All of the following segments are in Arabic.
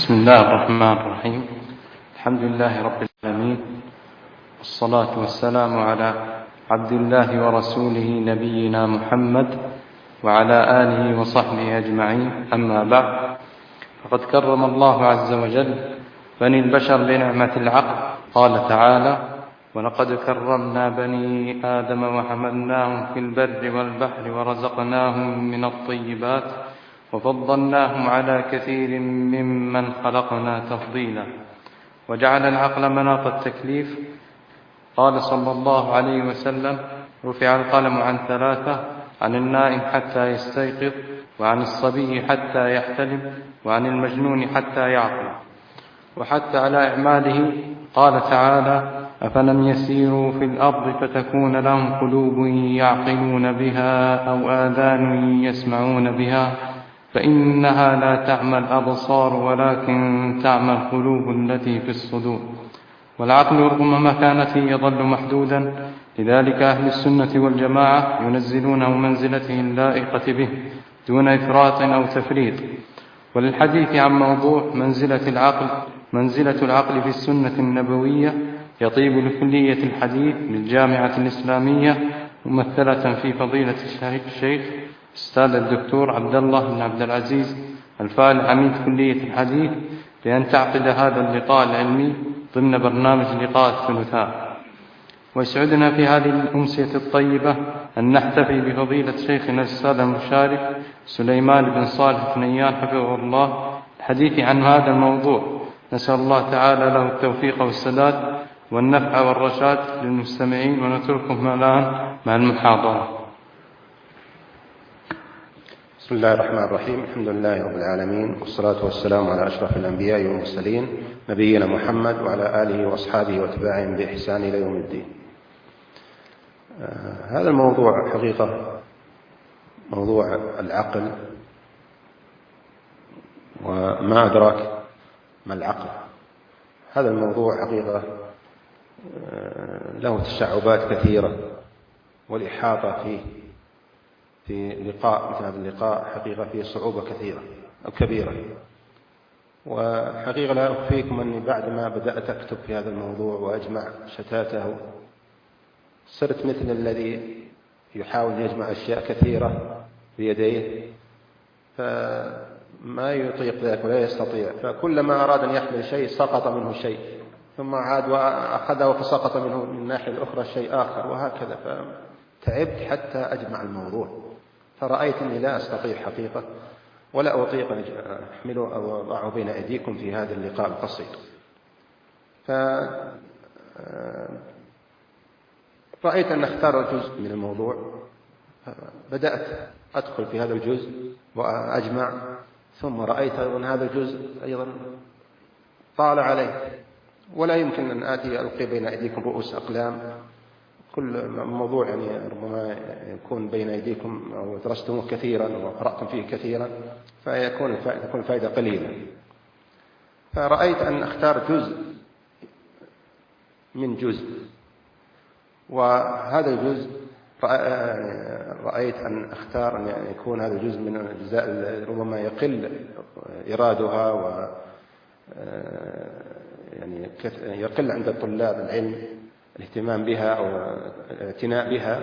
بسم الله الرحمن الرحيم. الحمد لله رب العالمين، والصلاة والسلام على عبد الله ورسوله نبينا محمد وعلى آله وصحبه أجمعين. أما بعد، فقد كرم الله عز وجل بني البشر بنعمة العقل. قال تعالى: ولقد كرمنا بني آدم وحملناهم في البر والبحر ورزقناهم من الطيبات وفضلناهم على كثير ممن خلقنا تفضيلا. وجعل العقل مناط التكليف. قال صلى الله عليه وسلم: رفع القلم عن ثلاثة: عن النائم حتى يستيقظ، وعن الصبي حتى يحتلم، وعن المجنون حتى يعقل. وحتى على إعماله. قال تعالى: أفلم يسيروا في الأرض فتكون لهم قلوب يعقلون بها أو آذان يسمعون بها، فإنها لا تعمى الأبصار ولكن تعمى القلوب التي في الصدور. والعقل رغم مكانته يظل محدودا، لذلك أهل السنة والجماعة ينزلونه منزلته اللائقة به دون إفراط أو تفريط. وللحديث عن موضوع منزلة العقل في السنة النبوية يطيب لكلية الحديث للجامعة الإسلامية، ممثلة في فضيلة الشيخ أستاذ الدكتور عبد الله بن عبد العزيز الفالح عميد كلية الحديث، بأن تعقد هذا اللقاء العلمي ضمن برنامج لقاء الثلاثاء. ويسعدنا في هذه الأمسية الطيبة أن نحتفي بفضيلة شيخنا الأستاذ المشارك سليمان بن صالح ثنيان حفظه الله الحديث عن هذا الموضوع. نسأل الله تعالى له التوفيق والسداد والنفع والرشاد للمستمعين، ونترككم الآن مع المحاضرة. بسم الله الرحمن الرحيم. الحمد لله رب العالمين، والصلاة والسلام على أشرف الأنبياء والمرسلين نبينا محمد وعلى آله وأصحابه واتباعهم بإحسان إلى يوم الدين. هذا الموضوع حقيقة موضوع العقل، وما أدراك ما العقل. هذا الموضوع حقيقة له تشعبات كثيرة، والإحاطة فيه في لقاء مثل هذا اللقاء حقيقة فيه صعوبة كثيرة أو كبيرة. وحقيقة لا أخفيكم أني بعد ما بدأت أكتب في هذا الموضوع وأجمع شتاته، صرت مثل الذي يحاول يجمع أشياء كثيرة بيديه فما يطيق ذلك ولا يستطيع، فكلما أراد أن يحمل شيء سقط منه شيء، ثم عاد وأخذه فسقط منه من الناحية الأخرى شيء آخر، وهكذا. فتعبت حتى أجمع الموضوع، فرأيت أني لا أستطيع حقيقة ولا أطيق أن أحمله أو أضعه بين أيديكم في هذا اللقاء القصير. فرأيت أن أختار جزء من الموضوع، بدأت أدخل في هذا الجزء وأجمع، ثم رأيت أن هذا الجزء أيضا طال عليه، ولا يمكن أن آتي ألقي بين أيديكم رؤوس أقلام. كل موضوع ربما يكون بين أيديكم أو درستموه كثيرا وقرأتم فيه كثيرا، فيكون الفائدة قليلة. فرأيت أن أختار جزء من جزء، وهذا الجزء رأيت أن أختار أن يكون هذا الجزء من الأجزاء ربما يقل إرادها و يقل عند طلاب العلم الاهتمام بها أو الاعتناء بها،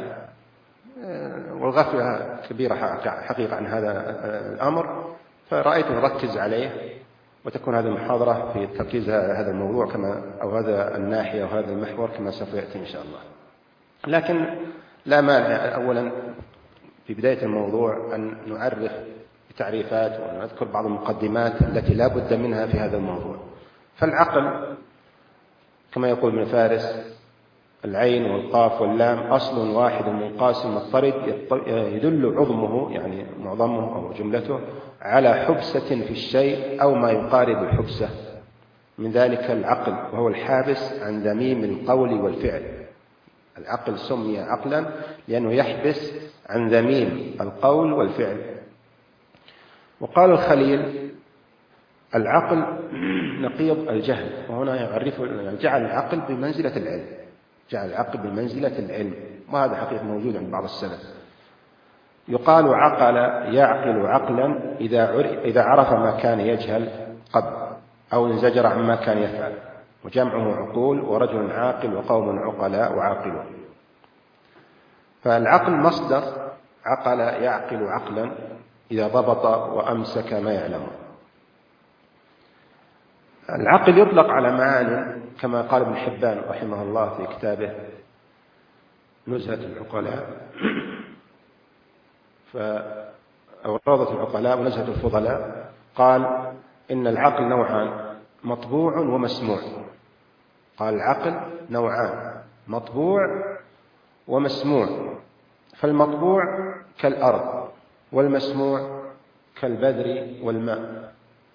والغفلة كبيرة حقيقة عن هذا الأمر. فرأيت أن أركز عليه، وتكون هذه المحاضرة في تركيز هذا الموضوع أو هذا الناحية أو هذا المحور كما سوف يأتي إن شاء الله. لكن لا مانع أولا في بداية الموضوع أن نعرف بتعريفات ونذكر بعض المقدمات التي لا بد منها في هذا الموضوع. فالعقل كما يقول ابن فارس: العين والقاف واللام أصل واحد منقاسم مضطرد يدل عظمه يعني معظمه أو جملته على حبسة في الشيء أو ما يقارب الحبسة، من ذلك العقل، وهو الحابس عن ذميم القول والفعل. العقل سمي عقلا لأنه يحبس عن ذميم القول والفعل. وقال الخليل: العقل نقيض الجهل. وهنا يعرفه جعل العقل بمنزلة العلم، جعل العقل بمنزلة العلم، وهذا حقيقة موجود عند بعض السلف. يقال عقل يعقل عقلا إذا عرف ما كان يجهل قبل. أو انزجر عما كان يفعل، وجمعه عقول، ورجل عاقل، وقوم عقلاء وعاقلون. فالعقل مصدر عقل يعقل عقلا إذا ضبط وأمسك ما يعلم. العقل يطلق على معاني كما قال ابن حبان رحمه الله في كتابه نزهة العقلاء أو روضة العقلاء ونزهة الفضلاء، قال إن العقل نوعان، مطبوع ومسموع. قال العقل نوعان، مطبوع ومسموع. فالمطبوع كالأرض، والمسموع كالبذر والماء.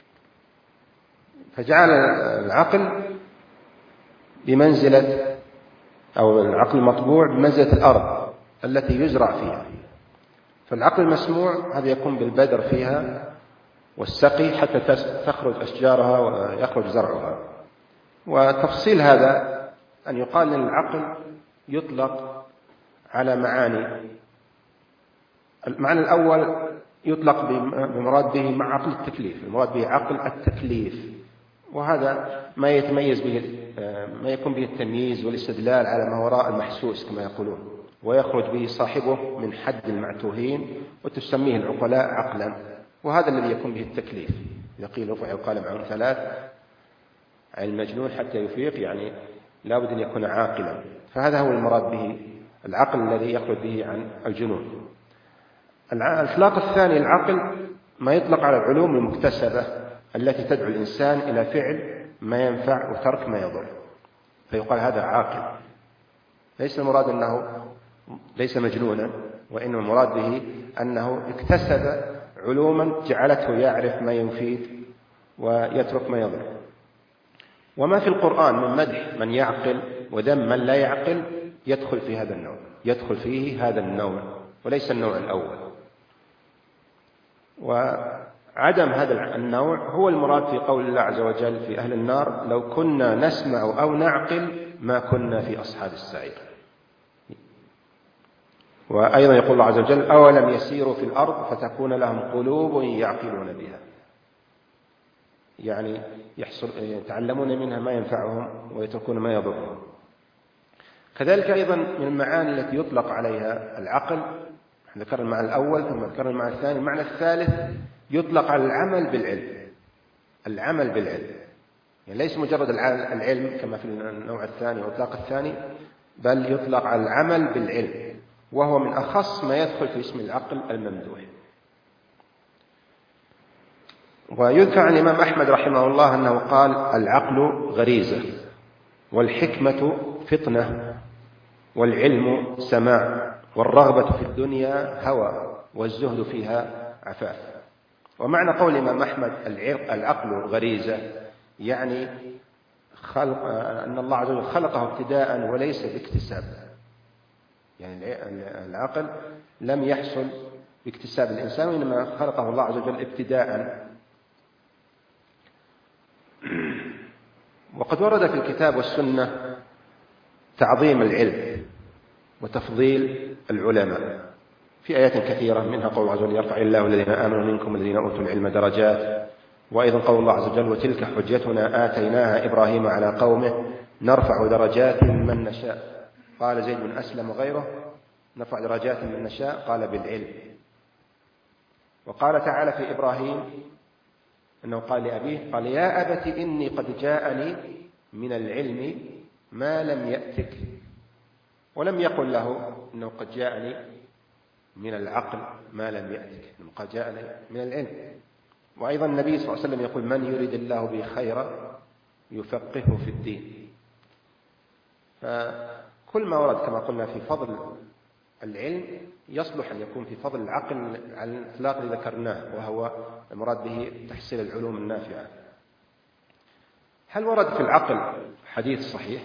فجعل العقل بمنزلة، أو العقل المطبوع بمنزلة الأرض التي يزرع فيها. فالعقل المسموع هذا يكون بالبذر فيها والسقي حتى تخرج أشجارها ويخرج زرعها. وتفصيل هذا أن يقال أن العقل يطلق على معاني. المعنى الأول يطلق بمراد به مع عقل التكليف، المراد به عقل التكليف، وهذا ما يتميز به، ما يكون به التمييز والاستدلال على ما وراء المحسوس كما يقولون، ويخرج به صاحبه من حد المعتوهين، وتسميه العقلاء عقلا. وهذا الذي يكون به التكليف. إذا قيل رفع القلم عن 3 عن المجنون حتى يفيق، يعني لا بد أن يكون عاقلا. فهذا هو المراد به العقل الذي يخرج به عن الجنون. الإطلاق الثاني العقل ما يطلق على العلوم المكتسبة التي تدعو الإنسان إلى فعل ما ينفع وترك ما يضر، فيقال هذا عاقل. ليس المراد أنه ليس مجنونا، وإنما المراد به أنه اكتسب علوما جعلته يعرف ما يفيد ويترك ما يضر. وما في القرآن من مدح من يعقل وذم من لا يعقل يدخل في هذا النوع، يدخل فيه هذا النوع وليس النوع الأول. وعدم هذا النوع هو المراد في قول الله عز وجل في أهل النار: لو كنا نسمع أو نعقل ما كنا في أصحاب السعير. وأيضا يقول الله عز وجل: أولم يسيروا في الأرض فتكون لهم قلوب يعقلون بها، يعني يتعلمون منها ما ينفعهم ويتركون ما يضرهم. كذلك أيضا من المعاني التي يطلق عليها العقل، ذكرنا المعنى الأول ثم ذكرنا المعنى الثاني. المعنى الثالث يطلق على العمل بالعلم، العمل بالعلم، يعني ليس مجرد العلم كما في النوع الثاني والإطلاق الثاني، بل يطلق على العمل بالعلم، وهو من أخص ما يدخل في اسم العقل الممدوح. ويذكر عن الإمام أحمد رحمه الله أنه قال: العقل غريزة، والحكمة فطنة، والعلم سماع، والرغبة في الدنيا هوى، والزهد فيها عفاف. ومعنى قول الإمام أحمد العقل غريزة يعني أن الله عز وجل خلقه ابتداء وليس باكتساب، يعني العقل لم يحصل باكتساب الإنسان، وإنما خلقه الله عز وجل ابتداء. وقد ورد في الكتاب والسنة تعظيم العلم وتفضيل العلماء في آيات كثيرة، منها قول الله عز وجل: يرفع الله الذين آمنوا منكم والذين أوتوا العلم درجات. وأيضا قول الله عز وجل: وتلك حجتنا آتيناها إبراهيم على قومه نرفع درجات من نشاء. قال زيد بن أسلم وغيره: نرفع درجات من نشاء، قال بالعلم. وقال تعالى في إبراهيم أنه قال لأبيه: قال يا أبت إني قد جاءني من العلم ما لم يأتك. ولم يقل له أنه قد جاءني من العقل ما لم يأتك، إنه قد جاءني من العلم. وأيضا النبي صلى الله عليه وسلم يقول: من يريد الله به خيرا يفقهه في الدين. فكل ما ورد كما قلنا في فضل العلم يصلح أن يكون في فضل العقل على الإطلاق الذي ذكرناه، وهو المراد به تحصيل العلوم النافعة. هل ورد في العقل حديث صحيح؟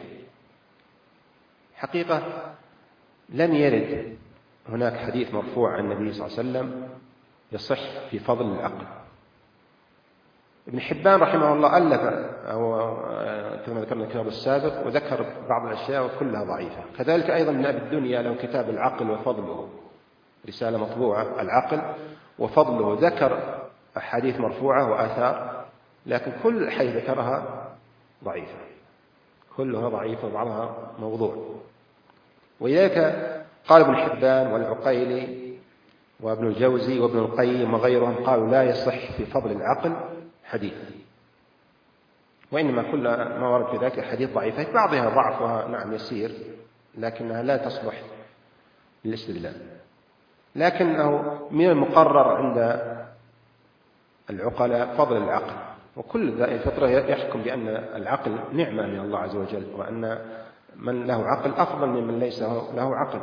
حقيقة لم يرد هناك حديث مرفوع عن النبي صلى الله عليه وسلم يصح في فضل العقل. ابن حبان رحمه الله ألف، أو كما ذكرنا الكتاب السابق، وذكر بعض الأشياء وكلها ضعيفة. كذلك أيضا ابن أبي الدنيا له كتاب العقل وفضله، رسالة مطبوعة، العقل وفضله، ذكر أحاديث مرفوعة وآثار لكن كل الحديث ذكرها ضعيفة، كلها ضعيفة وبعضها موضوع. ولذلك قال ابن حبان والعقيلي وابن الجوزي وابن القيم وغيرهم قالوا لا يصح في فضل العقل حديث، وإنما كل ما ورد في ذلك حديث ضعيفة، بعضها ضعفها نعم يسير لكنها لا تصلح للاستدلال. لكنه من المقرر عند العقلاء فضل العقل، وكل ذا الفطرة يحكم بأن العقل نعمة من الله عز وجل، وأن من له عقل أفضل ممن ليس له عقل.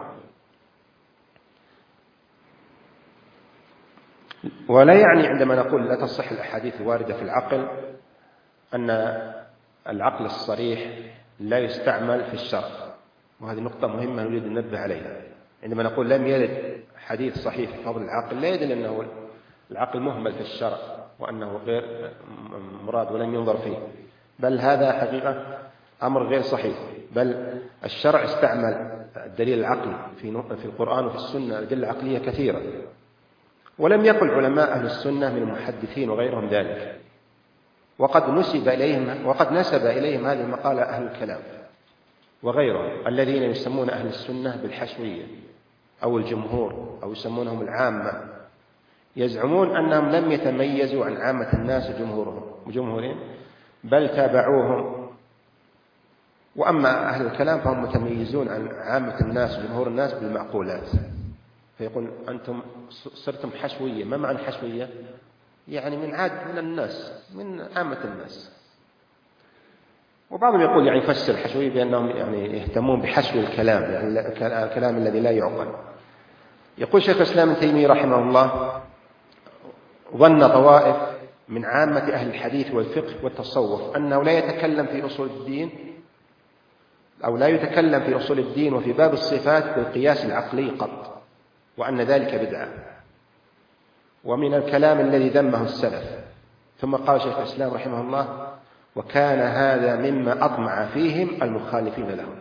ولا يعني عندما نقول لا تصح الأحاديث الواردة في العقل أن العقل الصريح لا يستعمل في الشرع، وهذه نقطة مهمة نريد أن ننبه عليها. عندما نقول لم يرد حديث صحيح في فضل العقل لا يدل أنه العقل مهمل في الشرع وأنه غير مراد ولم ينظر فيه، بل هذا حقيقة أمر غير صحيح، بل الشرع استعمل الدليل العقلي في القرآن وفي السنة أدلة عقلية كثيرة، ولم يقل علماء أهل السنة من المحدثين وغيرهم ذلك، وقد نسب إليهم هذه المقالة أهل الكلام وغيرهم الذين يسمون أهل السنة بالحشوية أو الجمهور أو يسمونهم العامة، يزعمون أنهم لم يتميزوا عن عامة الناس وجمهورهم بل تابعوهم، وأما أهل الكلام فهم متميزون عن عامة الناس وجمهور الناس بالمعقولات، فيقول أنتم صرتم حشوية. ما معنى حشوية؟ يعني من الناس، من عامة الناس. وبعضهم يقول يعني يفسر الحشوية بأنهم يعني يهتمون بحشو الكلام، يعني الكلام الذي لا يعقل. يقول شيخ الإسلام ابن تيمية رحمه الله ظن طوائف من عامة أهل الحديث والفقه والتصوف أنه لا يتكلم في أصول الدين أو لا يتكلم في أصول الدين وفي باب الصفات بالقياس العقلي قط، وأن ذلك بدعة ومن الكلام الذي ذمه السلف. ثم قال شيخ الإسلام رحمه الله وكان هذا مما أطمع فيهم المخالفين لهم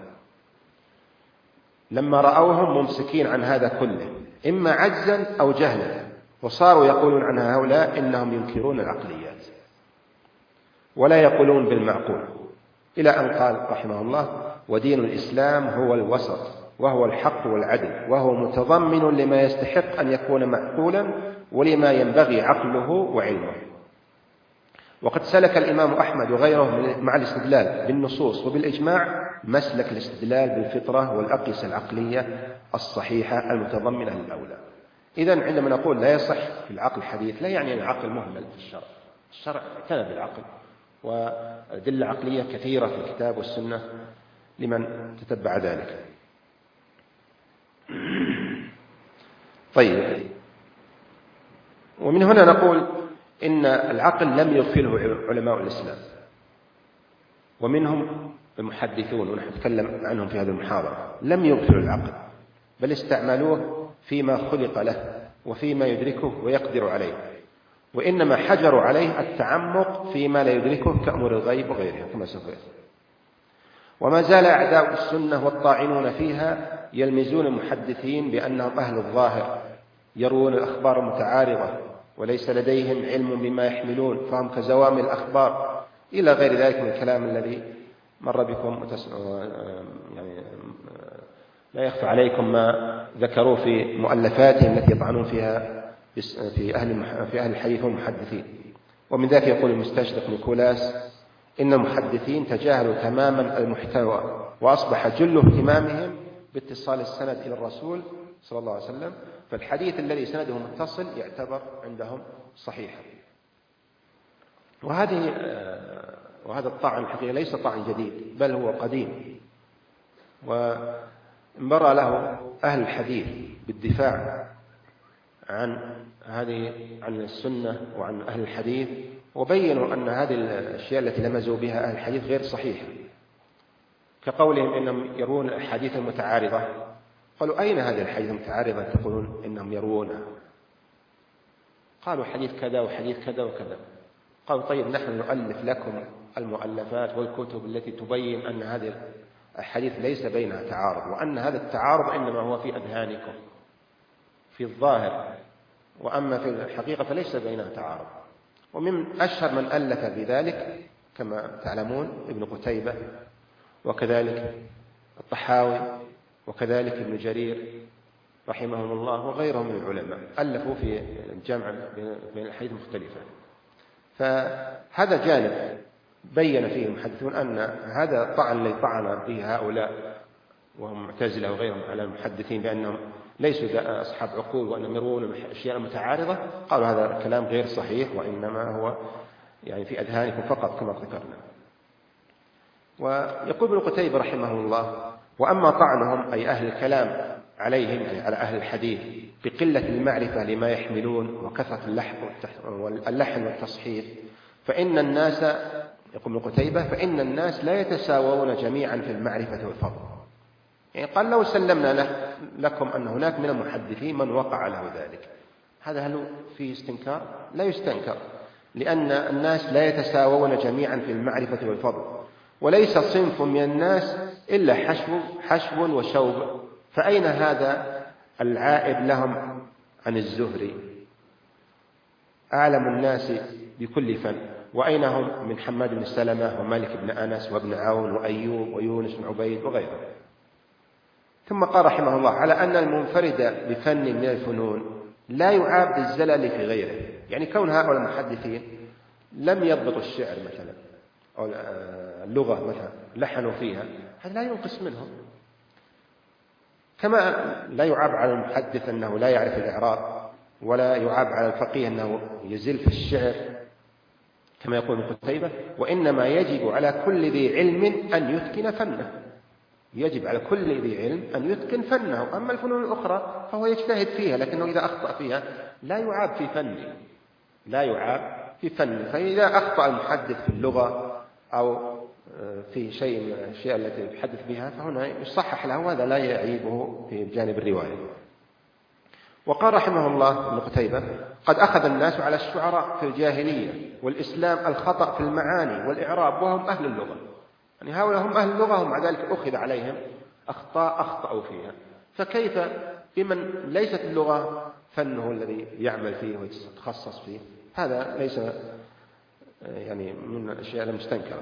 لما رأوهم ممسكين عن هذا كله إما عجزا أو جهلا، وصاروا يقولون عن هؤلاء إنهم ينكرون العقليات ولا يقولون بالمعقول، إلى أن قال رحمه الله ودين الإسلام هو الوسط وهو الحق والعدل، وهو متضمن لما يستحق أن يكون معقولا ولما ينبغي عقله وعلمه. وقد سلك الإمام أحمد وغيره مع الاستدلال بالنصوص وبالإجماع مسلك الاستدلال بالفطرة والأقيسة العقلية الصحيحة المتضمنة للأولى. إذن عندما نقول لا يصح في العقل حديث لا يعني أن العقل مهمل في الشرع، الشرع اعتنى بالعقل وأدلة عقلية كثيرة في الكتاب والسنة لمن تتبع ذلك. طيب، ومن هنا نقول إن العقل لم يغفله علماء الإسلام، ومنهم المحدثون ونحن نتكلم عنهم في هذه المحاضرة، لم يغفلوا العقل بل استعملوه فيما خلق له وفيما يدركه ويقدر عليه، وإنما حجروا عليه التعمق فيما لا يدركه كأمور الغيب وغيرها كما سوف يأتي. وما زال أعداء السنة والطاعنون فيها يلمزون المحدثين بأنهم أهل الظاهر يروون الأخبار المتعارضة وليس لديهم علم بما يحملون فهم كزوام الأخبار إلى غير ذلك من الكلام الذي مر بكم، يعني لا يخفى عليكم ما ذكروا في مؤلفاتهم التي يطعنون فيها في أهل الحديث والمحدثين. ومن ذلك يقول المستشرق نيكولاس إن المحدثين تجاهلوا تماما المحتوى وأصبح جل اهتمامهم باتصال السند إلى الرسول صلى الله عليه وسلم، فالحديث الذي سنده متصل يعتبر عندهم صحيحا. وهذا الطعن الحقيقي ليس طعن جديد بل هو قديم، وانبرى له أهل الحديث بالدفاع عن السنة وعن أهل الحديث، وبينوا أن هذه الأشياء التي لمزوا بها أهل الحديث غير صحيحة، كقولهم إنهم يرون الحديث المتعارضة. قالوا أين هذه الحديث المتعارضة تقولون إنهم يروونها؟ قالوا حديث كذا وحديث كذا وكذا. قالوا طيب نحن نؤلف لكم المؤلفات والكتب التي تبين أن هذه الحديث ليس بينها تعارض، وأن هذا التعارض إنما هو في أذهانكم في الظاهر، وأما في الحقيقة فليس بينها تعارض. ومن أشهر من ألف بذلك كما تعلمون ابن قتيبة، وكذلك الطحاوي، وكذلك ابن جرير رحمهم الله، وغيرهم من العلماء ألفوا في الجمع بين الأحاديث المختلفة. فهذا جانب بين فيه المحدثون أن هذا الطعن الذي طعن به هؤلاء وهم معتزلة وغيرهم على المحدثين بأنهم ليسوا أصحاب عقول وأنهم يروون الأشياء المتعارضة، قالوا هذا الكلام غير صحيح، وإنما هو يعني في أذهانكم فقط كما ذكرنا. ويقول ابن قتيبة رحمه الله: وأما طعنهم أي أهل الكلام عليهم، يعني على أهل الحديث، بقلة المعرفة لما يحملون وكثرة اللحن والتصحيف، فإن الناس، يقول ابن قتيبة، فإن الناس لا يتساوون جميعا في المعرفة والفضل. يعني قال: لو سلمنا لكم أن هناك من المحدثين من وقع له ذلك، هذا هل فيه استنكار؟ لا يستنكر، لأن الناس لا يتساوون جميعا في المعرفة والفضل، وليس صنف من الناس إلا حشو وشوب، فأين هذا العائد لهم عن الزهري أعلم الناس بكل فن؟ وأين هم من حماد بن سلمة ومالك بن أنس وابن عون وأيوب ويونس بن عبيد وغيره؟ ثم قال رحمه الله: على أن المنفرد بفن من الفنون لا يعاب بالزلل في غيره. يعني كون هؤلاء المحدثين لم يضبطوا الشعر مثلا أو اللغة مثلا لحنوا فيها، هذا لا ينقص منهم. كما لا يعاب على المحدث أنه لا يعرف الإعراب، ولا يعاب على الفقيه أنه يزل في الشعر، كما يقول ابن قتيبة: وإنما يجب على كل ذي علم أن يتقن فنه. يجب على كل ذي علم أن يتقن فنه. أما الفنون الأخرى فهو يجتهد فيها، لكنه إذا أخطأ فيها لا يعاب في فنه، لا يعاب في فنه. فإذا أخطأ المحدث في اللغة أو في شيء من الأشياء التي يتحدث بها فهنا يصحح له، وهذا لا يعيبه في جانب الرواية. وقال رحمه الله ابن قتيبة: قد أخذ الناس على الشعراء في الجاهلية والإسلام الخطأ في المعاني والإعراب وهم أهل اللغة. يعني هؤلاء هم أهل اللغة، ومع ذلك أخذ عليهم أخطاء أخطأوا فيها، فكيف بمن ليست اللغة فنه الذي يعمل فيه ويتخصص فيه؟ هذا ليس يعني من الأشياء المستنكرة.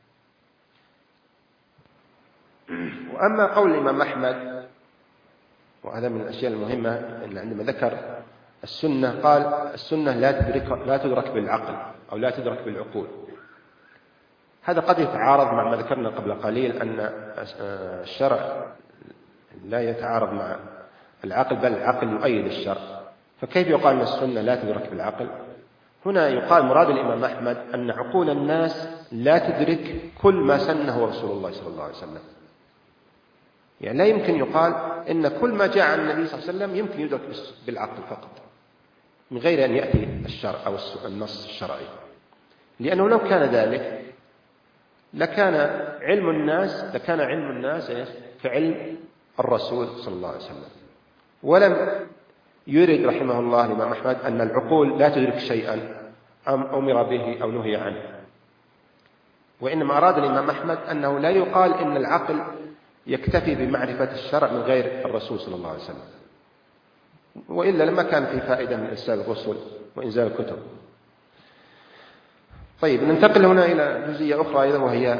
وأما قول الإمام أحمد، وهذا من الأشياء المهمة، أن عندما ذكر السنة قال: السنة لا تدرك بالعقل أو لا تدرك بالعقول. هذا قد يتعارض مع ما ذكرنا قبل قليل، أن الشرع لا يتعارض مع العقل، بل العقل يؤيد الشرع. فكيف يقال أن السنة لا تدرك بالعقل؟ هنا يقال مراد الإمام أحمد أن عقول الناس لا تدرك كل ما سنه رسول الله صلى الله عليه وسلم. يعني لا يمكن يقال إن كل ما جاء عن النبي صلى الله عليه وسلم يمكن يدرك بالعقل فقط من غير أن يأتي الشرع أو النص الشرعي، لأنه لو كان ذلك لكان علم الناس كعلم الرسول صلى الله عليه وسلم. ولم يرد رحمه الله الإمام أحمد أن العقول لا تدرك شيئا أمر به أو نهي عنه، وإنما أراد الإمام أحمد أنه لا يقال إن العقل يكتفي بمعرفة الشرع من غير الرسول صلى الله عليه وسلم، وإلا لما كان في فائدة من إرسال الرسل وإنزال الكتب. طيب، ننتقل هنا إلى جزئية أخرى أيضا، وهي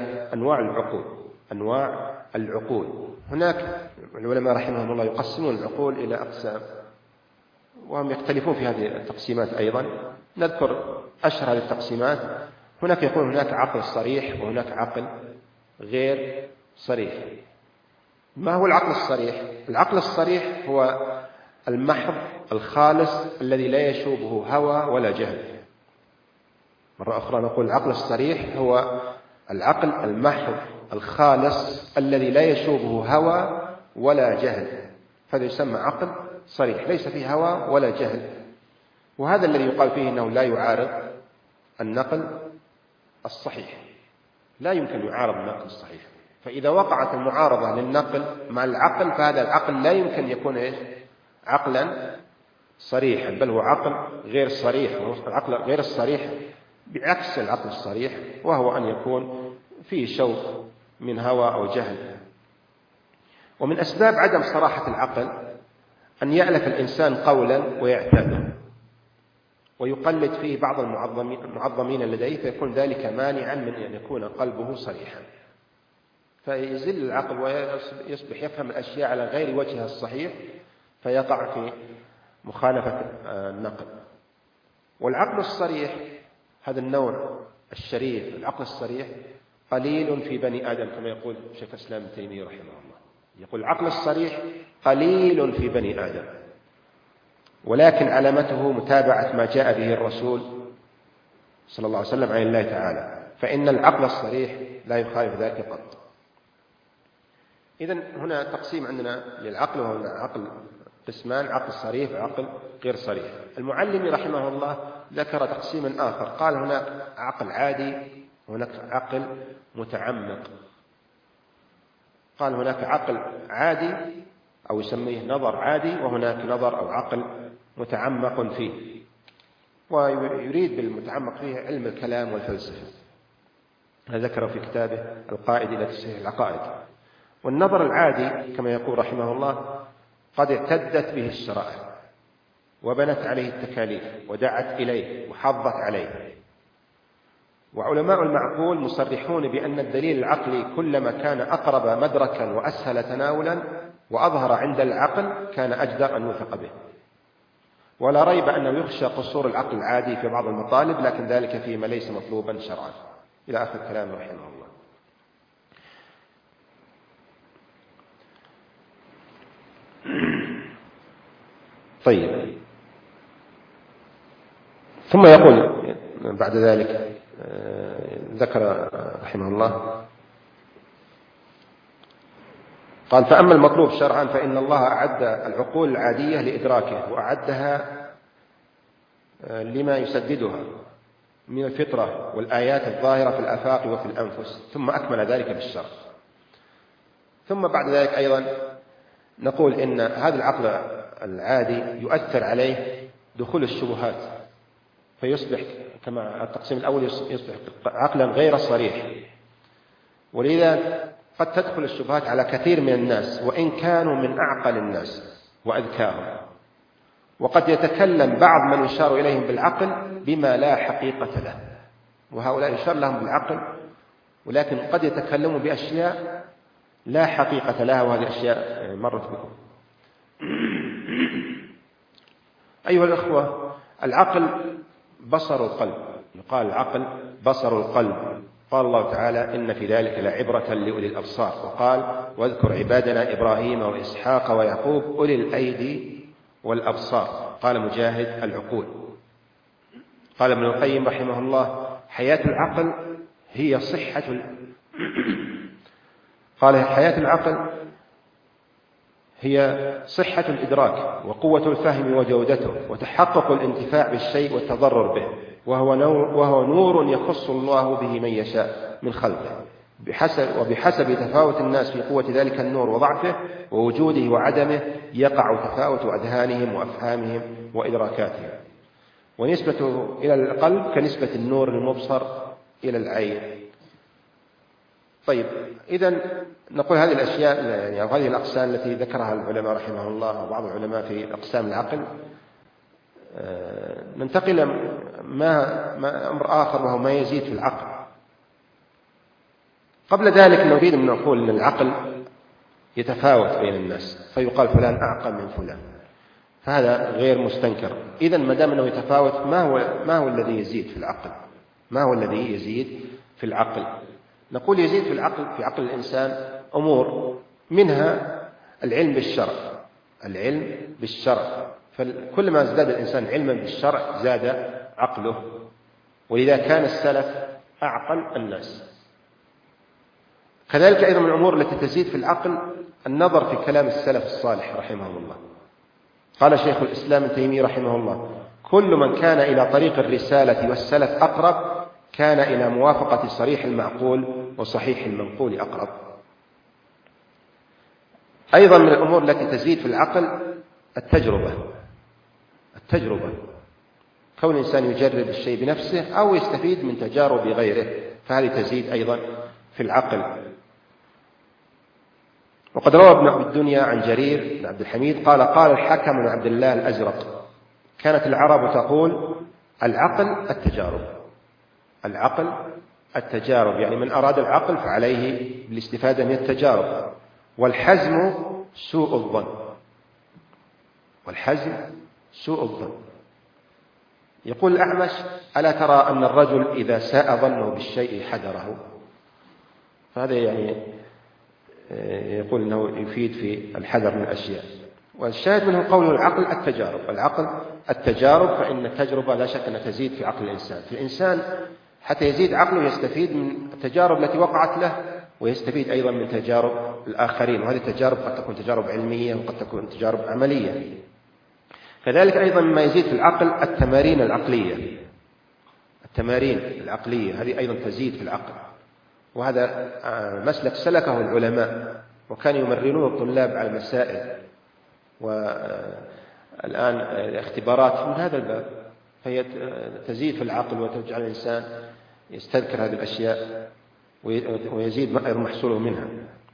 أنواع العقول. هناك العلماء رحمهم الله يقسمون العقول إلى أقسام، وهم يختلفون في هذه التقسيمات أيضا. نذكر أشهر هذه التقسيمات. هناك يقول هناك عقل صريح وهناك عقل غير صريح. ما هو العقل الصريح؟ العقل الصريح هو المحض الخالص الذي لا يشوبه هوى ولا جهل. مرة أخرى نقول العقل الصريح هو العقل المحض الخالص الذي لا يشوبه هوى ولا جهل، فهذا يسمى عقل صريح ليس فيه هوى ولا جهل. وهذا الذي يقال فيه أنه لا يعارض النقل الصحيح، لا يمكن يعارض النقل الصحيح. فإذا وقعت المعارضة للنقل مع العقل فهذا العقل لا يمكن يكون عقلا صريحا، بل هو عقل غير صريح. العقل غير الصريح بعكس العقل الصريح، وهو أن يكون فيه شوب من هوى أو جهل. ومن أسباب عدم صراحة العقل أن يألف الإنسان قولا ويعتاده، ويقلد فيه بعض المعظمين لديه، فيكون ذلك مانعا من أن يكون قلبه صريحا، فيزل العقل ويصبح يفهم الأشياء على غير وجهها الصحيح، فيقع في مخالفة النقل. والعقل الصريح، هذا النوع الشريف، العقل الصريح قليل في بني آدم، كما يقول شيخ الإسلام ابن تيمية رحمه الله، يقول العقل الصريح قليل في بني آدم، ولكن علامته متابعة ما جاء به الرسول صلى الله عليه وسلم عن الله تعالى، فإن العقل الصريح لا يخالف ذلك قط. إذن هنا تقسيم عندنا للعقل، وهنا عقل قسمان: عقل صريح وعقل غير صريح. المعلمي رحمه الله ذكر تقسيما آخر، قال هناك عقل عادي وهناك عقل متعمق. قال هناك عقل عادي أو يسميه نظر عادي، وهناك نظر أو عقل متعمق فيه، ويريد بالمتعمق فيه علم الكلام والفلسفة، هذا ذكره في كتابه القائد إلى تصحيح العقائد. والنظر العادي كما يقول رحمه الله قد اعتدت به الشرائع وبنت عليه التكاليف ودعت إليه وحضت عليه. وعلماء المعقول مصرحون بأن الدليل العقلي كلما كان أقرب مدركا وأسهل تناولا وأظهر عند العقل كان أجدر أن يوثق به. ولا ريب أنه يخشى قصور العقل العادي في بعض المطالب، لكن ذلك فيما ليس مطلوبا شرعا، إلى آخر الكلام رحمه الله. طيب، ثم يقول بعد ذلك ذكر رحمه الله قال: فأما المطلوب شرعا فإن الله أعد العقول العادية لإدراكه، وأعدها لما يسددها من الفطرة والآيات الظاهرة في الآفاق وفي الأنفس، ثم أكمل ذلك بالشرع. ثم بعد ذلك أيضا نقول إن هذا العقل العادي يؤثر عليه دخول الشبهات، فيصبح كما التقسيم الأول يصبح عقلا غير صريح، ولذا قد تدخل الشبهات على كثير من الناس وإن كانوا من أعقل الناس وأذكاهم، وقد يتكلم بعض من يشار إليهم بالعقل بما لا حقيقة له، وهؤلاء يشار لهم بالعقل ولكن قد يتكلموا بأشياء لا حقيقة لها، وهذه أشياء مرت بكم. أيها الأخوة، العقل بصر القلب، يقال العقل بصر القلب. قال الله تعالى: إن في ذلك لعبرة لأولي الأبصار. وقال: واذكر عبادنا إبراهيم وإسحاق ويعقوب أولي الأيدي والأبصار. قال مجاهد: العقول. قال ابن القيم رحمه الله: حياة العقل هي قال: حياة العقل هي صحة الإدراك وقوة الفهم وجودته وتحقق الانتفاع بالشيء والتضرر به، وهو نور يخص الله به من يشاء من خلقه، وبحسب تفاوت الناس في قوة ذلك النور وضعفه ووجوده وعدمه يقع تفاوت أذهانهم وأفهامهم وإدراكاتهم، ونسبته إلى القلب كنسبة النور المبصر إلى العين. طيب، إذن نقول هذه الأشياء يعني أو هذه الأقسام التي ذكرها العلماء رحمه الله وبعض العلماء في أقسام العقل. ننتقل ما أمر آخر، وهو ما يزيد في العقل. قبل ذلك نريد أن نقول أن العقل يتفاوت بين الناس، فيقال فلان أعقل من فلان، فهذا غير مستنكر. إذن ما دام أنه يتفاوت، ما هو الذي يزيد في العقل؟ ما هو الذي يزيد في العقل؟ نقول يزيد في العقل، في عقل الإنسان أمور، منها العلم بالشرع. العلم بالشرع، فكل ما ازداد الإنسان علما بالشرع زاد عقله، ولذا كان السلف أعقل الناس. كذلك أيضا من الأمور التي تزيد في العقل النظر في كلام السلف الصالح رحمهم الله. قال شيخ الإسلام ابن تيمية رحمه الله: كل من كان إلى طريق الرسالة والسلف أقرب كان إلى موافقة صريح المعقول وصحيح المنقول أقرب. أيضا من الأمور التي تزيد في العقل التجربة. كون الإنسان يجرب الشيء بنفسه أو يستفيد من تجارب غيره، فهذه تزيد أيضا في العقل. وقد روى ابن أبي الدنيا عن جرير بن عبد الحميد قال: قال الحكم بن عبد الله الأزرق: كانت العرب تقول: العقل التجارب، العقل التجارب، يعني من أراد العقل فعليه بالاستفادة من التجارب. والحزم سوء الظن، والحزم سوء الظن. يقول الأعمش: ألا ترى أن الرجل إذا ساء ظنه بالشيء حذره؟ فهذا يعني يقول أنه يفيد في الحذر من الأشياء. والشاهد منه قوله العقل التجارب، العقل التجارب، فإن التجربة لا شك أن تزيد في عقل الإنسان. في الإنسان حتى يزيد عقله يستفيد من التجارب التي وقعت له، ويستفيد أيضا من تجارب الآخرين، وهذه التجارب قد تكون تجارب علمية وقد تكون تجارب عملية. كذلك أيضا مما يزيد في العقل التمارين العقلية، التمارين العقلية هذه أيضا تزيد في العقل، وهذا مسلك سلكه العلماء، وكانوا يمرنون الطلاب على المسائل، والآن الاختبارات من هذا الباب، فهي تزيد في العقل وتجعل الإنسان يستذكر هذه الأشياء ويزيد محصوله منها.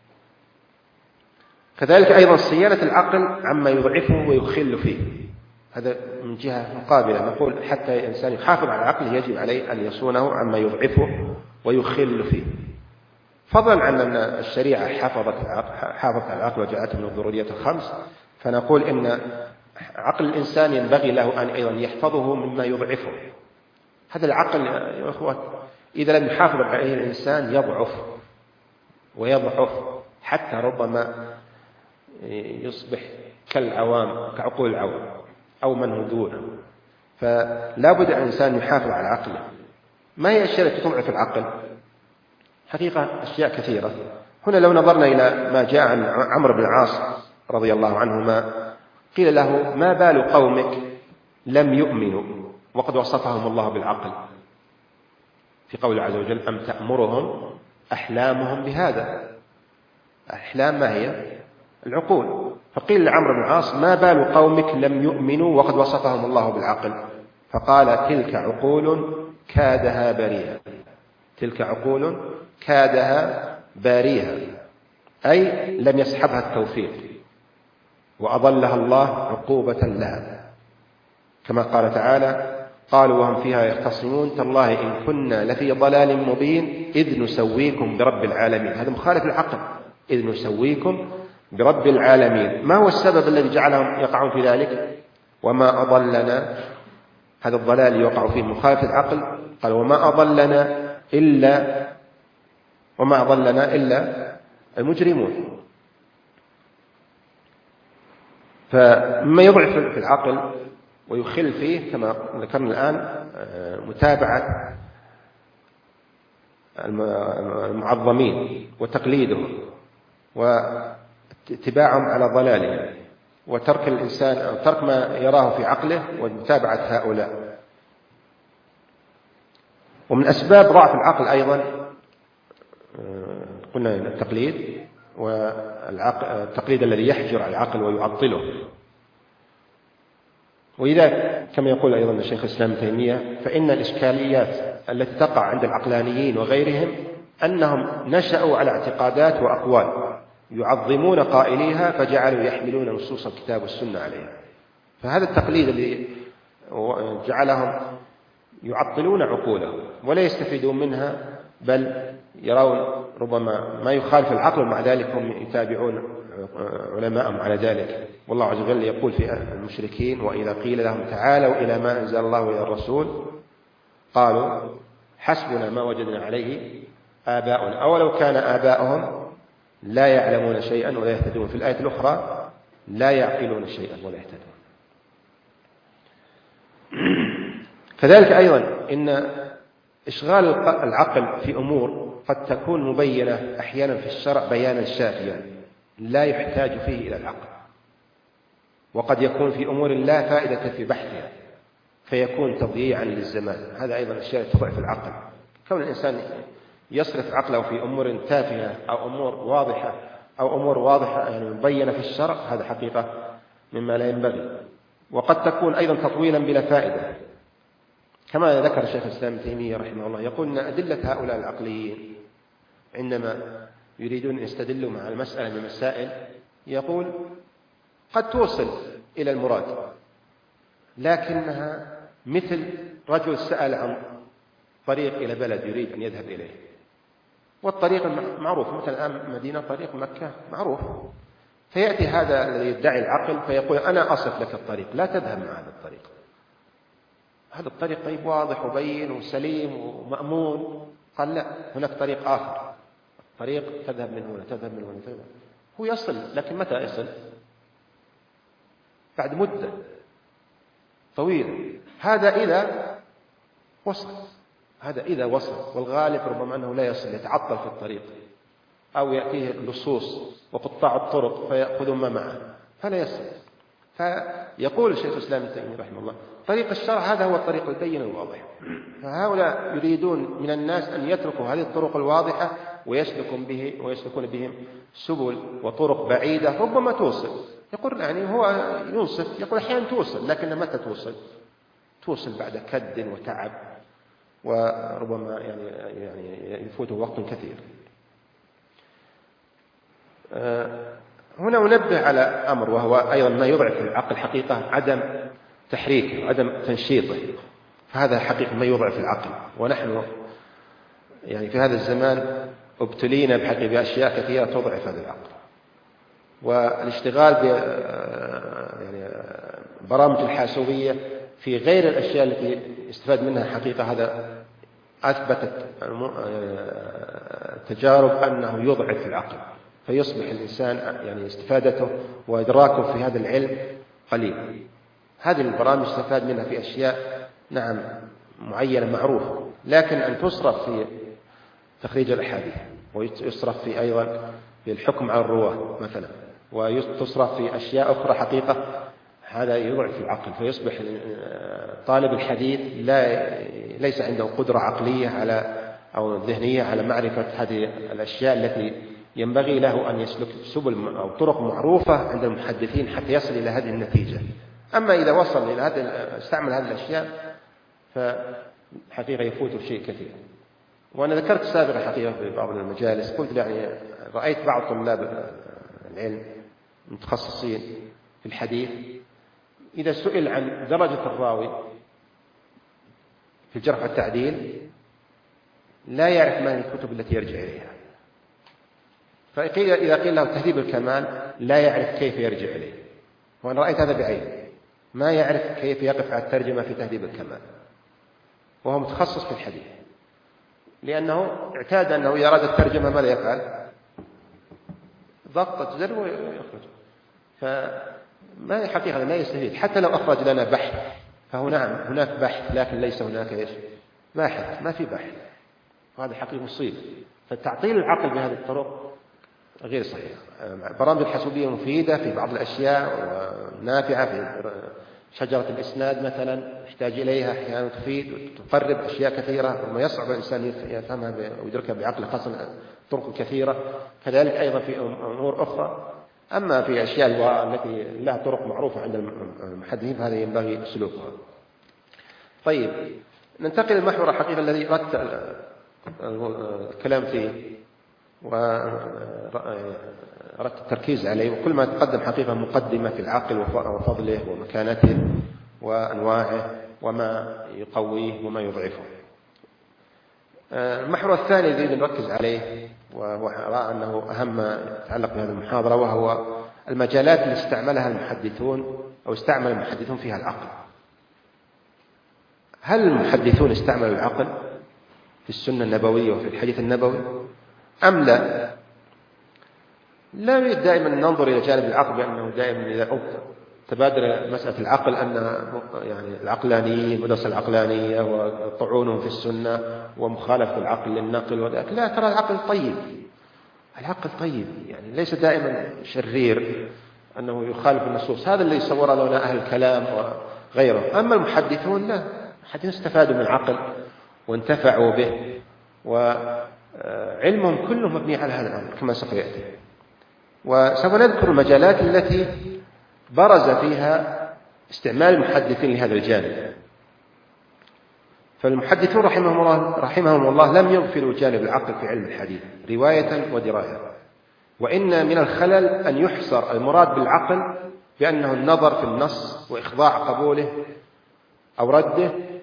كذلك أيضا صيانة العقل عما يضعفه ويخل فيه، هذا من جهة مقابلة. نقول حتى الإنسان يحافظ على العقل يجب عليه أن يصونه عما يضعفه ويخل فيه، فضلا عن أن الشريعة حافظت على العقل وجعلته من الضروريات الخمس، فنقول إن عقل الإنسان ينبغي له أن أيضا يحفظه مما يضعفه. هذا العقل يا أخوات إذا لم يحافظ عليه الإنسان يضعف ويضعف، حتى ربما يصبح كالعوام، كعقول العوام أو من هو دونه. فلا بد الإنسان يحافظ على عقله. ما هي الأشياء التي تضعف العقل؟ حقيقة أشياء كثيرة. هنا لو نظرنا إلى ما جاء عن عمرو بن العاص رضي الله عنهما، قيل له: ما بال قومك لم يؤمنوا وقد وصفهم الله بالعقل، في قوله عز وجل: أم تأمرهم أحلامهم بهذا. أحلام ما هي؟ العقول. فقيل لعمرو بن العاص: ما بال قومك لم يؤمنوا وقد وصفهم الله بالعقل؟ فقال: تلك عقول كادها بريها، تلك عقول كادها باريها، أي لم يسحبها التوفيق وأضلها الله عقوبة لها، كما قال تعالى: قالوا وهم فيها يختصمون تالله إن كنا لفي ضلال مبين إذ نسويكم برب العالمين. هذا مخالف للعقل، إذ نسويكم برب العالمين. ما هو السبب الذي جعلهم يقعون في ذلك؟ وما أضلنا، هذا الضلال يقع فيه مخالف العقل. قال: وما أضلنا إلا المجرمون. فما يضعف في العقل ويخل فيه كما ذكرنا الآن متابعة المعظمين وتقليدهم واتباعهم على ضلالهم، وترك الإنسان أو ترك ما يراه في عقله ومتابعة هؤلاء. ومن أسباب ضعف العقل أيضا قلنا التقليد، والتقليد الذي يحجر على العقل ويعطله. وإذا كما يقول أيضا الشيخ الإسلام ابن تيمية: فإن الإشكاليات التي تقع عند العقلانيين وغيرهم أنهم نشأوا على اعتقادات وأقوال يعظمون قائليها فجعلوا يحملون نصوص الكتاب والسنة عليها. فهذا التقليد الذي جعلهم يعطلون عقولهم ولا يستفيدون منها، بل يرون ربما ما يخالف العقل، ومع ذلك هم يتابعون علماءهم على ذلك. والله عز وجل يقول في المشركين: وإذا قيل لهم تعالوا إلى ما أنزل الله وإلى الرسول قالوا حسبنا ما وجدنا عليه آباؤنا أولو كان آباؤهم لا يعلمون شيئا ولا يهتدون. في الآية الأخرى: لا يعقلون شيئا ولا يهتدون. كذلك أيضا إن إشغال العقل في أمور قد تكون مبينة أحيانا في الشرع بيانا شافيا لا يحتاج فيه إلى العقل، وقد يكون في أمور لا فائدة في بحثها فيكون تضييعا للزمان. هذا أيضا أشياء تضعف العقل. كون الإنسان يصرف عقله في أمور تافهة أو أمور واضحة أو أمور واضحة يعني مبينة في الشرع، هذا حقيقة مما لا ينبغي. وقد تكون أيضا تطويلا بلا فائدة، كما ذكر الشيخ الإسلام ابن تيمية رحمه الله، يقول أن أدلة هؤلاء العقليين عندما يريدون أن يستدلوا مع المسألة من المسائل يقول قد توصل إلى المراد، لكنها مثل رجل سأل عن طريق إلى بلد يريد أن يذهب إليه، والطريق معروف، مثلا الآن مدينة طريق مكة معروف، فيأتي هذا الذي يدعي العقل فيقول أنا أصف لك الطريق، لا تذهب مع هذا الطريق، هذا الطريق طيب واضح وبين وسليم ومأمون. قال لا، هناك طريق آخر، طريق تذهب من هنا تذهب من هنا تذهب. هو يصل، لكن متى يصل؟ بعد مدة طويلة. هذا إذا وصل، والغالب ربما أنه لا يصل، يتعطل في الطريق، أو يأتيه اللصوص وقطاع الطرق فيأخذون ما معه فلا يصل. فيقول الشيخ الإسلام ابن تيمية رحمه الله طريق الشرع هذا هو الطريق البين الواضح. فهؤلاء يريدون من الناس أن يتركوا هذه الطرق الواضحة ويسلكون بهم سبل وطرق بعيدة ربما توصل. يقول يعني هو ينصف، يقول أحيانا توصل، لكن متى توصل بعد كد وتعب، وربما يعني يفوته وقت كثير. هنا أنبه على أمر، وهو أيضا ما يضعف العقل حقيقة، عدم تحريكه وعدم تنشيطه، فهذا حقيقة ما يضعف العقل. ونحن يعني في هذا الزمان ابتلينا بأشياء كثيرة تضعف هذا العقل، والاشتغال برامج الحاسوبية في غير الأشياء التي استفاد منها حقيقة، هذا أثبتت تجارب أنه يضعف العقل، فيصبح الإنسان يعني استفادته وإدراكه في هذا العلم قليل. هذه البرامج استفاد منها في أشياء نعم معينة معروفة، لكن أن تصرف في تخريج الأحاديث، ويصرف في أيضا في الحكم على الرواة مثلا، وتصرف في أشياء أخرى حقيقة، هذا يضعف العقل، فيصبح طالب الحديث ليس عنده قدرة عقلية أو ذهنية على معرفة هذه الأشياء التي ينبغي له أن يسلك سبل أو طرق معروفة عند المحدثين حتى يصل إلى هذه النتيجة. أما إذا وصل إلى استعمل هذه الأشياء فحقيقة يفوته شيء كثير. وأنا ذكرت سابقا حقيقة في بعض المجالس، قلت يعني رأيت بعض طلاب العلم متخصصين في الحديث إذا سئل عن درجة الراوي في الجرح والتعديل لا يعرف ما هي الكتب التي يرجع إليها، فإذا قيل له تهذيب الكمال لا يعرف كيف يرجع إليه، وأنا رأيت هذا بعيني، ما يعرف كيف يقف على الترجمة في تهذيب الكمال وهو متخصص في الحديث، لأنه اعتاد أنه إذا أراد الترجمة ماذا يفعل؟ ضغط زر ويخرج، فما حقيقة لا يستفيد. حتى لو أخرج لنا بحث فهو نعم هناك بحث، لكن ليس هناك باحث، ما في بحث، وهذا حقيقة مصيبة. فتعطيل العقل بهذه الطرق غير صحيح. برامج الحاسوبية مفيدة في بعض الأشياء ونافعة، في شجرة الإسناد مثلا يحتاج إليها أحيانا، تفيد وتقرب أشياء كثيرة وما يصعب الإنسان يفهمها ويدركها بعقله، خاصة طرق كثيرة. كذلك أيضا في أمور أخرى. أما في أشياء التي لها طرق معروفة عند المحدثين فهذا ينبغي سلوكها. طيب، ننتقل للمحور الحقيقي الذي أردت الكلام فيه وأردت التركيز عليه، وكل ما تقدم حقيقة مقدمة في العقل وفضله ومكانته وأنواعه وما يقويه وما يضعفه. المحور الثاني الذي نركز عليه وأرى أنه أهم ما يتعلق بهذه المحاضرة، وهو المجالات التي استعملها المحدثون أو استعمل المحدثون فيها العقل. هل المحدثون استعملوا العقل في السنة النبوية وفي الحديث النبوي أم لا؟ لا دائما ننظر إلى جانب العقل بأنه دائما إذا تبادر مسألة العقل أن يعني العقلانيين المدرسة العقلانية وطعونهم في السنة ومخالفة العقل للنقل وذلك. لا، ترى العقل طيب، العقل طيب، يعني ليس دائما شرير أنه يخالف النصوص. هذا اللي يصور لنا أهل الكلام وغيره. أما المحدثون لا، المحدثون استفادوا من العقل وانتفعوا به، وعلمهم كله مبني على هذا الأمر كما سوف يأتي. وسوف نذكر المجالات التي برز فيها استعمال المحدثين لهذا الجانب. فالمحدثون رحمهم الله لم يغفلوا جانب العقل في علم الحديث رواية ودراية. وإن من الخلل أن يحصر المراد بالعقل بأنه النظر في النص وإخضاع قبوله أو رده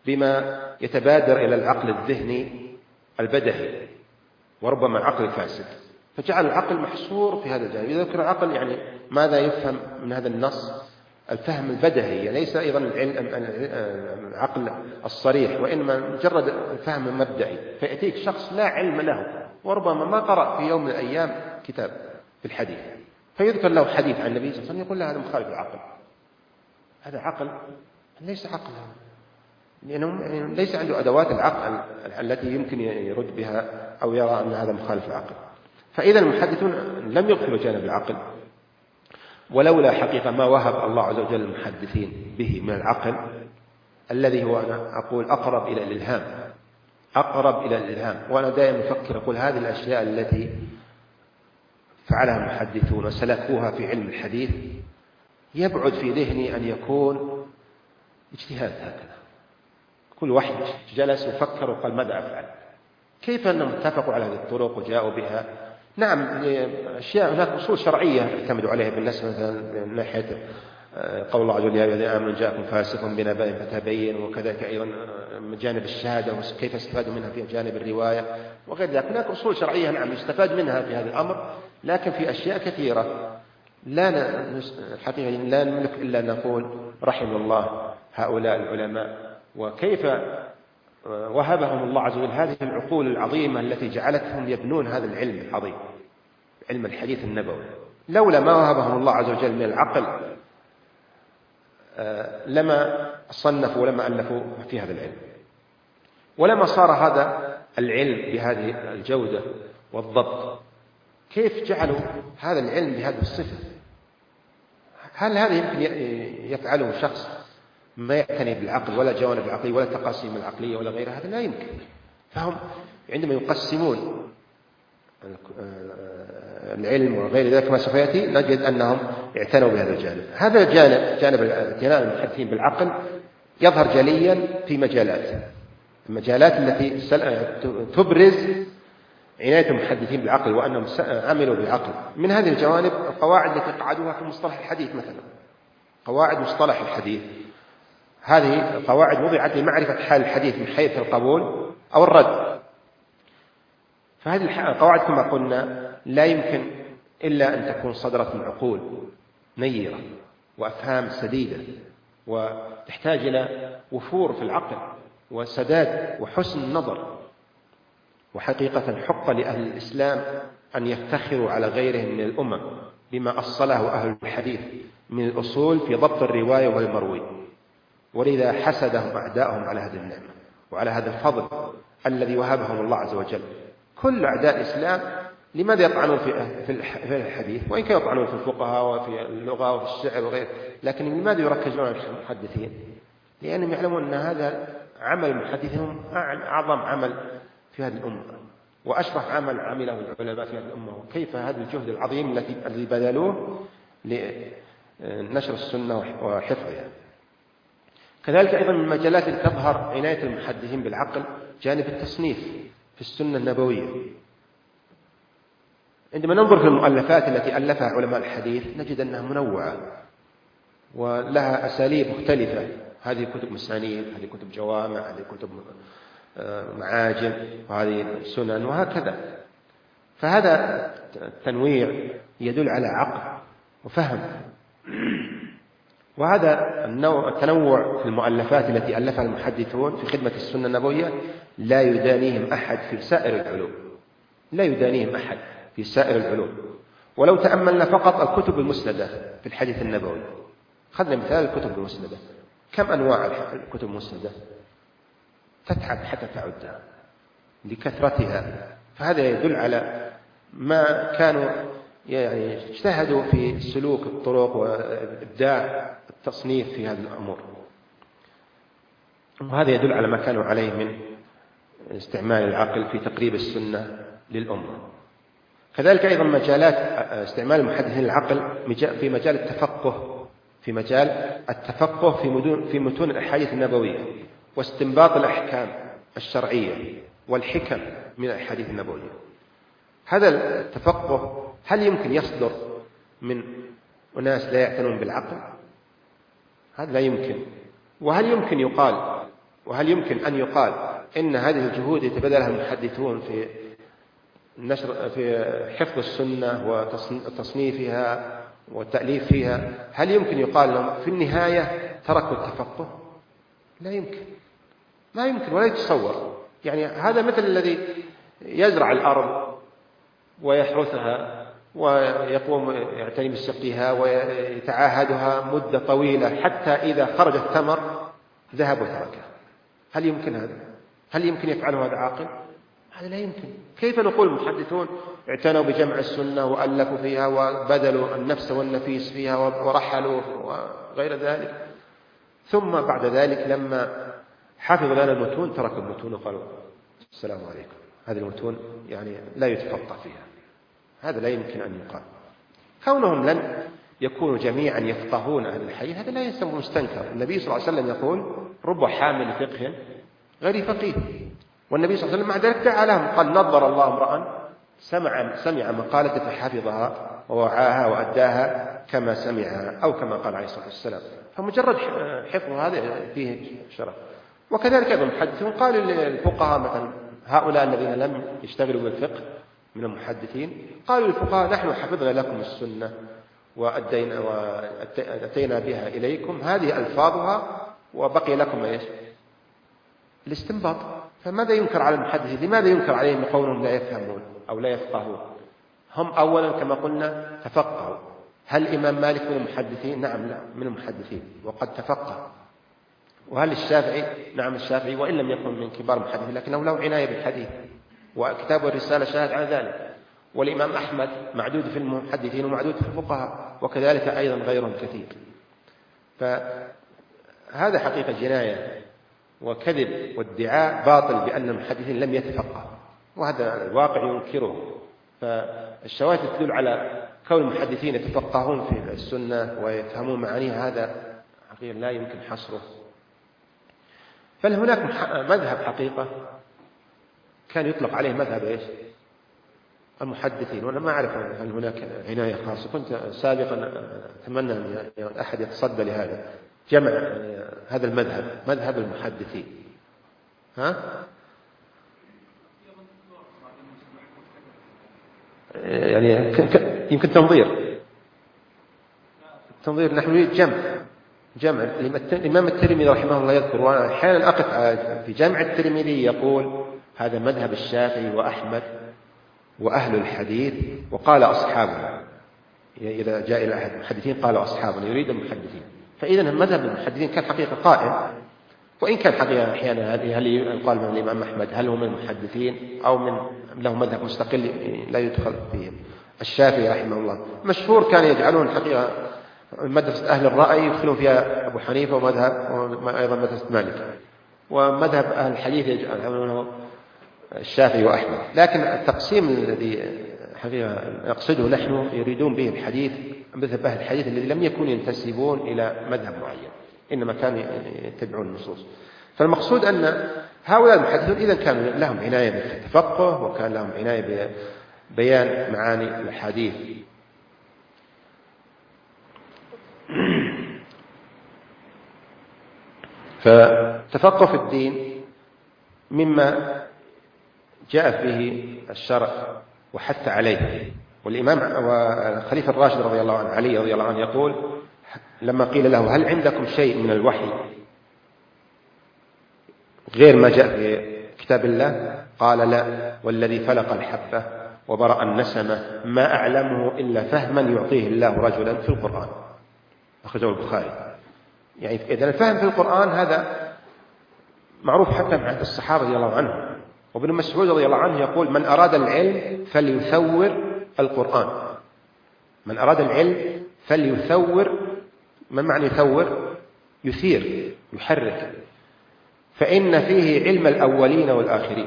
بما يتبادر إلى العقل الذهني البدهي وربما عقل فاسد، فجعل العقل محصور في هذا الجانب. إذا ذكر العقل يعني ماذا يفهم من هذا النص؟ الفهم البدهي، ليس أيضا العقل الصريح، وإنما مجرد الفهم المبدئي. فيأتيك شخص لا علم له وربما ما قرأ في يوم من الأيام كتاب في الحديث، فيذكر له حديث عن النبي صلى الله عليه وسلم، يقول له هذا مخالف العقل، هذا عقل ليس عقلا، لأنه ليس عنده أدوات العقل التي يمكن يرد بها أو يرى أن هذا مخالف العقل. فإذا المحدثون لم يغفلوا جانب العقل، ولولا حقيقة ما وهب الله عز وجل المحدثين به من العقل الذي هو أنا أقول أقرب إلى الإلهام، أقرب إلى الإلهام. وأنا دائما أفكر أقول هذه الأشياء التي فعلها المحدثون وسلكوها في علم الحديث يبعد في ذهني أن يكون اجتهاد هكذا، كل واحد جلس وفكر وقال ماذا أفعل، كيف أنهم اتفقوا على هذه الطرق وجاءوا بها. نعم أشياء هناك أصول شرعية اعتمدوا عليها بالنسبة مثلا من ناحية قول الله عز وجل يا أيها الذين آمنوا جاءكم فاسق بنبأ فتبينوا، وكذلك أيضا من جانب الشهادة وكيف استفادوا منها في جانب الرواية وغير ذلك. هناك أصول شرعية نعم يستفاد منها في هذا الأمر، لكن في أشياء كثيرة حقيقة لا نملك إلا أن نقول رحم الله هؤلاء العلماء، وكيف وهبهم الله عز وجل هذه العقول العظيمة التي جعلتهم يبنون هذا العلم العظيم، علم الحديث النبوي. لولا ما وهبهم الله عز وجل من العقل لما صنفوا ولما ألفوا في هذا العلم، ولما صار هذا العلم بهذه الجودة والضبط. كيف جعلوا هذا العلم بهذه الصفة؟ هل هذا يمكن يفعله شخص ما يعتني بالعقل ولا جوانب العقلية ولا تقاسيم العقلية ولا غيرها؟ هذا لا يمكن. فهم عندما يقسمون العلم وغير ذلك ما سوف يأتي نجد أنهم اعتنوا بهذا الجانب. هذا الجانب جانب اعتناء المحدثين بالعقل يظهر جليا في المجالات التي تبرز عناية المحدثين بالعقل وأنهم عملوا بالعقل. من هذه الجوانب القواعد التي قعدوها في مصطلح الحديث مثلا، قواعد مصطلح الحديث، هذه القواعد وضعت لمعرفة حال الحديث من حيث القبول أو الرد. فهذه القواعد كما قلنا لا يمكن إلا أن تكون صدرت من عقول نيرة وأفهام سديدة، وتحتاج إلى وفور في العقل وسداد وحسن النظر. وحقيقة حق لأهل الإسلام أن يفتخروا على غيرهم من الأمم بما أصله أهل الحديث من الأصول في ضبط الرواية والمروي، ولذا حسدهم أعداءهم على هذه النعمة وعلى هذا الفضل الذي وهبهم الله عز وجل. كل أعداء الإسلام لماذا يطعنون في الحديث؟ وإن كانوا يطعنون في الفقهاء وفي اللغة وفي الشعر وغيره، لكن لماذا يركزون على المحدثين؟ لأنهم يعلمون أن هذا عمل المحدثين أعظم عمل في هذه الأمة وأشرف عمل عمله العلماء في هذه الأمة، وكيف هذا الجهد العظيم الذي بذلوه لنشر السنة وحفظها. كذلك أيضا من المجالات التي تظهر عناية المحدثين بالعقل جانب التصنيف في السنة النبوية. عندما ننظر في المؤلفات التي ألفها علماء الحديث نجد أنها منوعة ولها أساليب مختلفة، هذه كتب مسانيد، هذه كتب جوامع، هذه كتب معاجم، وهذه سنن، وهكذا. فهذا التنويع يدل على عقل وفهم. وهذا التنوع في المؤلفات التي ألفها المحدثون في خدمة السنة النبوية لا يدانيهم أحد في سائر العلوم، لا يدانيهم أحد في سائر العلوم. ولو تأملنا فقط الكتب المسندة في الحديث النبوي، خذنا مثال الكتب المسندة، كم أنواع الكتب المسندة؟ تتعب حتى تعدها لكثرتها. فهذا يدل على ما كانوا يعني اجتهدوا في سلوك الطرق وإبداع التصنيف في هذه الأمور، وهذا يدل على ما كانوا عليه من استعمال العقل في تقريب السنة للأمة. كذلك أيضا مجالات استعمال المحدثين العقل في مجال التفقه، في متون الأحاديث النبوية واستنباط الأحكام الشرعية والحكم من الأحاديث النبوية. هذا التفقه هل يمكن يصدر من أناس لا يعتنون بالعقل؟ هذا لا يمكن. وهل يمكن يقال وهل يمكن أن يقال إن هذه الجهود يتبذلها المحدثون في النشر في حفظ السنة وتصنيفها والتأليف فيها، هل يمكن يقال لهم في النهاية تركوا التفقه؟ لا يمكن، ما يمكن ولا يتصور. يعني هذا مثل الذي يزرع الأرض ويحرثها ويقوم يعتني بسقيها ويتعاهدها مدة طويلة حتى إذا خرج الثمر ذهب وتركه. هل يمكن هذا؟ هل يمكن يفعله هذا عاقل؟ هذا لا يمكن. كيف نقول المحدثون اعتنوا بجمع السنة وألفوا فيها وبذلوا النفس والنفيس فيها ورحلوا وغير ذلك، ثم بعد ذلك لما حفظ لنا المتون تركوا المتون وقالوا السلام عليكم، هذه المتون يعني لا يتفقه فيها. هذا لا يمكن أن يقال. كونهم لن يكونوا جميعا يفقهون أهل الحديث هذا لا يسمى مستنكر. النبي صلى الله عليه وسلم يقول رب حامل فقه غير فقيه، والنبي صلى الله عليه وسلم مع ذلك دعا لهم، قال نظر الله امرأ سمع مقالة فحفظها ووعاها وأداها كما سمعها، أو كما قال عليه الصلاة والسلام. فمجرد حفظ هذا فيه شرف. وكذلك أيضا المحدثون قالوا للفقهاء مثلا هؤلاء الذين لم يشتغلوا بالفقه من المحدثين، قالوا للفقهاء نحن حفظنا لكم السنة وأتينا بها إليكم، هذه ألفاظها وبقي لكم إيش؟ الاستنباط. فماذا ينكر على المحدثين؟ لماذا ينكر عليهم قولهم لا يفهمون أو لا يفقهون؟ هم أولا كما قلنا تفقهوا. هل الإمام مالك من المحدثين؟ نعم لا من المحدثين وقد تفقه. وهل الشافعي؟ نعم الشافعي وإن لم يكن من كبار المحدثين لكنه له عناية بالحديث وكتابه الرسالة شاهد على ذلك. والإمام أحمد معدود في المحدثين ومعدود في الفقهاء، وكذلك أيضا غيرهم كثير. فهذا حقيقة جناية وكذب وادعاء باطل بأن المحدثين لم يتفقهوا، وهذا الواقع ينكره. فالشواهد تدل على كون المحدثين يتفقهون في السنة ويفهمون معانيها، هذا حقيقة لا يمكن حصره. فهناك مذهب حقيقة كان يطلق عليه مذهب إيش؟ المحدثين. وأنا ما أعرف هل هناك عناية خاصة. كنت سابقا أتمنى أن أحد يتصدى لهذا، جمع هذا المذهب، مذهب المحدثين. يعني يمكن تنظير نحن نريد جمع. الإمام الترمذي رحمه الله يذكر، وأنا أحيانا أقف في جامع الترمذي يقول هذا مذهب الشافعي وأحمد وأهل الحديث وقال أصحابنا. إذا جاء إلى أحد المحدثين قال أصحابنا يريد المحدثين. فإذا مذهب المحدثين كان حقيقة قائم، وإن كان حقيقة أحيانا هل يقال من الإمام أحمد هل هو من المحدثين أو من له مذهب مستقل لا يدخل فيه. الشافعي رحمه الله مشهور كان يجعلون حقيقة مدرسة أهل الرأي يدخلون فيها أبو حنيفة أيضا مدرسة مالك، ومذهب أهل الحديث يجعلونه الشافعي وأحمد. لكن التقسيم الذي حقيقة نقصده نحن يريدون به الحديث مذهب أهل الحديث الذي لم يكونوا ينتسبون إلى مذهب معين، إنما كانوا يتبعون النصوص. فالمقصود أن هؤلاء المحدثون إذا كانوا لهم عناية بالتفقه وكان لهم عناية ببيان معاني الحديث. فتفقه في الدين مما جاء به الشرع وحث عليه. والإمام والخليفة الراشد رضي الله عنه علي رضي الله عنه يقول لما قيل له هل عندكم شيء من الوحي غير ما جاء في كتاب الله؟ قال لا، والذي فلق الحبة وبرأ النسمة ما أعلمه إلا فهما يعطيه الله رجلا في القرآن، أخرجه البخاري. يعني إذا الفهم في القرآن هذا معروف حتى مع الصحابة رضي الله عنهم. وابن مسعود رضي الله عنه يقول من أراد العلم فليثور القرآن. من أراد العلم فليثور. ما معنى يثور؟ يثير، يحرك، فإن فيه علم الأولين والآخرين.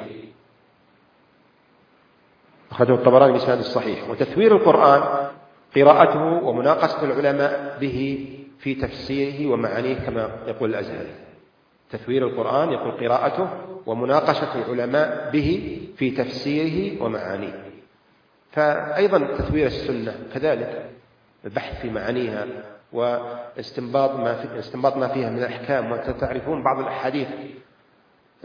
أخرجه الطبراني بإسناد الصحيح. وتثوير القرآن قراءته ومناقشة العلماء به في تفسيره ومعانيه كما يقول الأزهري. تثوير القرآن يقول قراءته ومناقشة العلماء به في تفسيره ومعانيه. فأيضا تثوير السنة كذلك، البحث في معانيها واستنباط ما فيها من الأحكام. وتعرفون بعض الأحاديث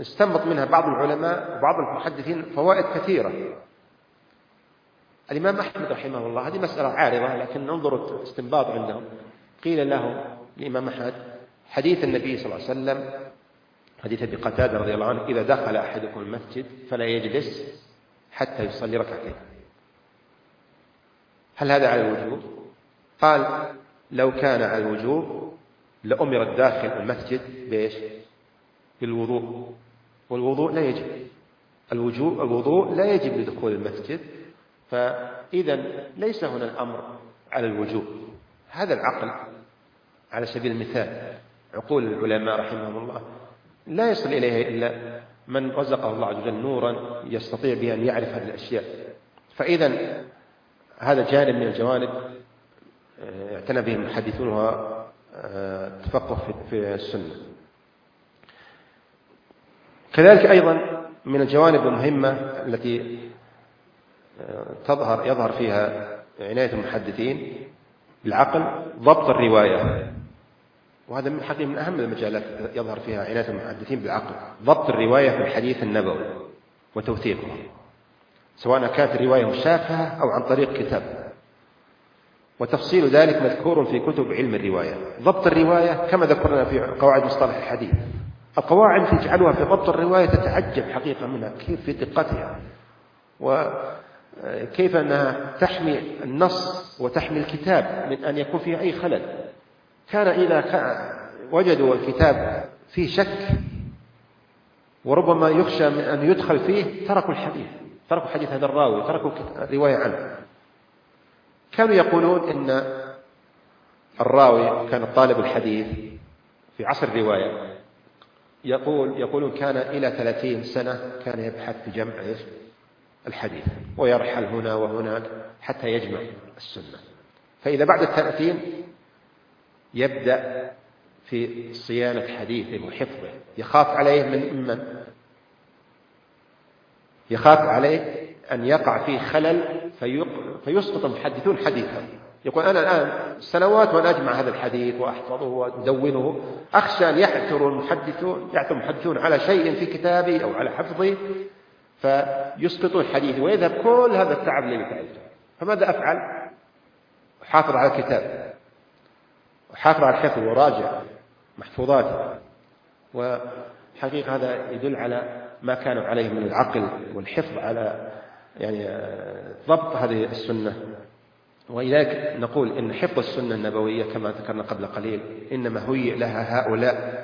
استنبط منها بعض العلماء وبعض المحدثين فوائد كثيرة. الإمام أحمد رحمه الله، هذه مسألة عارضة لكن ننظر استنباط عندهم. قيل له الإمام أحمد حديث النبي صلى الله عليه وسلم، حديث أبي قتادة رضي الله عنه: إذا دخل أحدكم المسجد فلا يجلس حتى يصلي ركعتين. هل هذا على الوجوب؟ قال: لو كان على الوجوب لأمر الداخل المسجد بإيش؟ بالوضوء، والوضوء لا يجب. الوضوء لا يجب لدخول المسجد، فإذا ليس هنا الأمر على الوجوب. هذا العقل على سبيل المثال، عقول العلماء رحمهم الله لا يصل إليها إلا من رزقه الله عز وجل نورا يستطيع به أن يعرف هذه الأشياء. فإذا هذا جانب من الجوانب اعتنى به المحدثون وتفقه في السنة. كذلك أيضا من الجوانب المهمة التي يظهر فيها عناية المحدثين بالعقل ضبط الرواية، وهذا من حقيقة من أهم المجالات يظهر فيها عناية المحدثين بالعقل، ضبط الرواية في الحديث النبوي وتوثيقه، سواء كانت الرواية مشافهة أو عن طريق كتاب، وتفصيل ذلك مذكور في كتب علم الرواية. ضبط الرواية كما ذكرنا في قواعد مصطلح الحديث، القواعد تجعلها في ضبط الرواية تتعجب حقيقة منها، كيف في دقتها وكيف أنها تحمي النص وتحمي الكتاب من أن يكون فيه أي خلل. كان إذا وجدوا الكتاب فيه شك وربما يخشى من أن يدخل فيه تركوا الحديث، تركوا حديث هذا الراوي، تركوا الرواية عنه. كانوا يقولون إن الراوي كان طالب الحديث في عصر الرواية يقولون كان إلى 30 سنة كان يبحث في جمع الحديث ويرحل هنا وهناك حتى يجمع السنة. فإذا بعد 30 يبدأ في صيانة حديثه وحفظه، يخاف عليه من يخاف عليه أن يقع فيه خلل فيسقط المحدثون حديثه. يقول أنا الآن سنوات وأنا أجمع هذا الحديث وأحفظه وأدونه، أخشى أن يعثر المحدثون على شيء في كتابي أو على حفظي فيسقطون حديثي ويذهب كل هذا التعب الذي تعبته. فماذا أفعل؟ أحافظ على الكتاب، أحافظ على الحفظ وراجع محفوظاته. وحقيقة هذا يدل على ما كانوا عليه من العقل والحفظ على ضبط هذه السنة. ولذلك نقول إن حفظ السنة النبوية كما ذكرنا قبل قليل إنما هيئ لها هؤلاء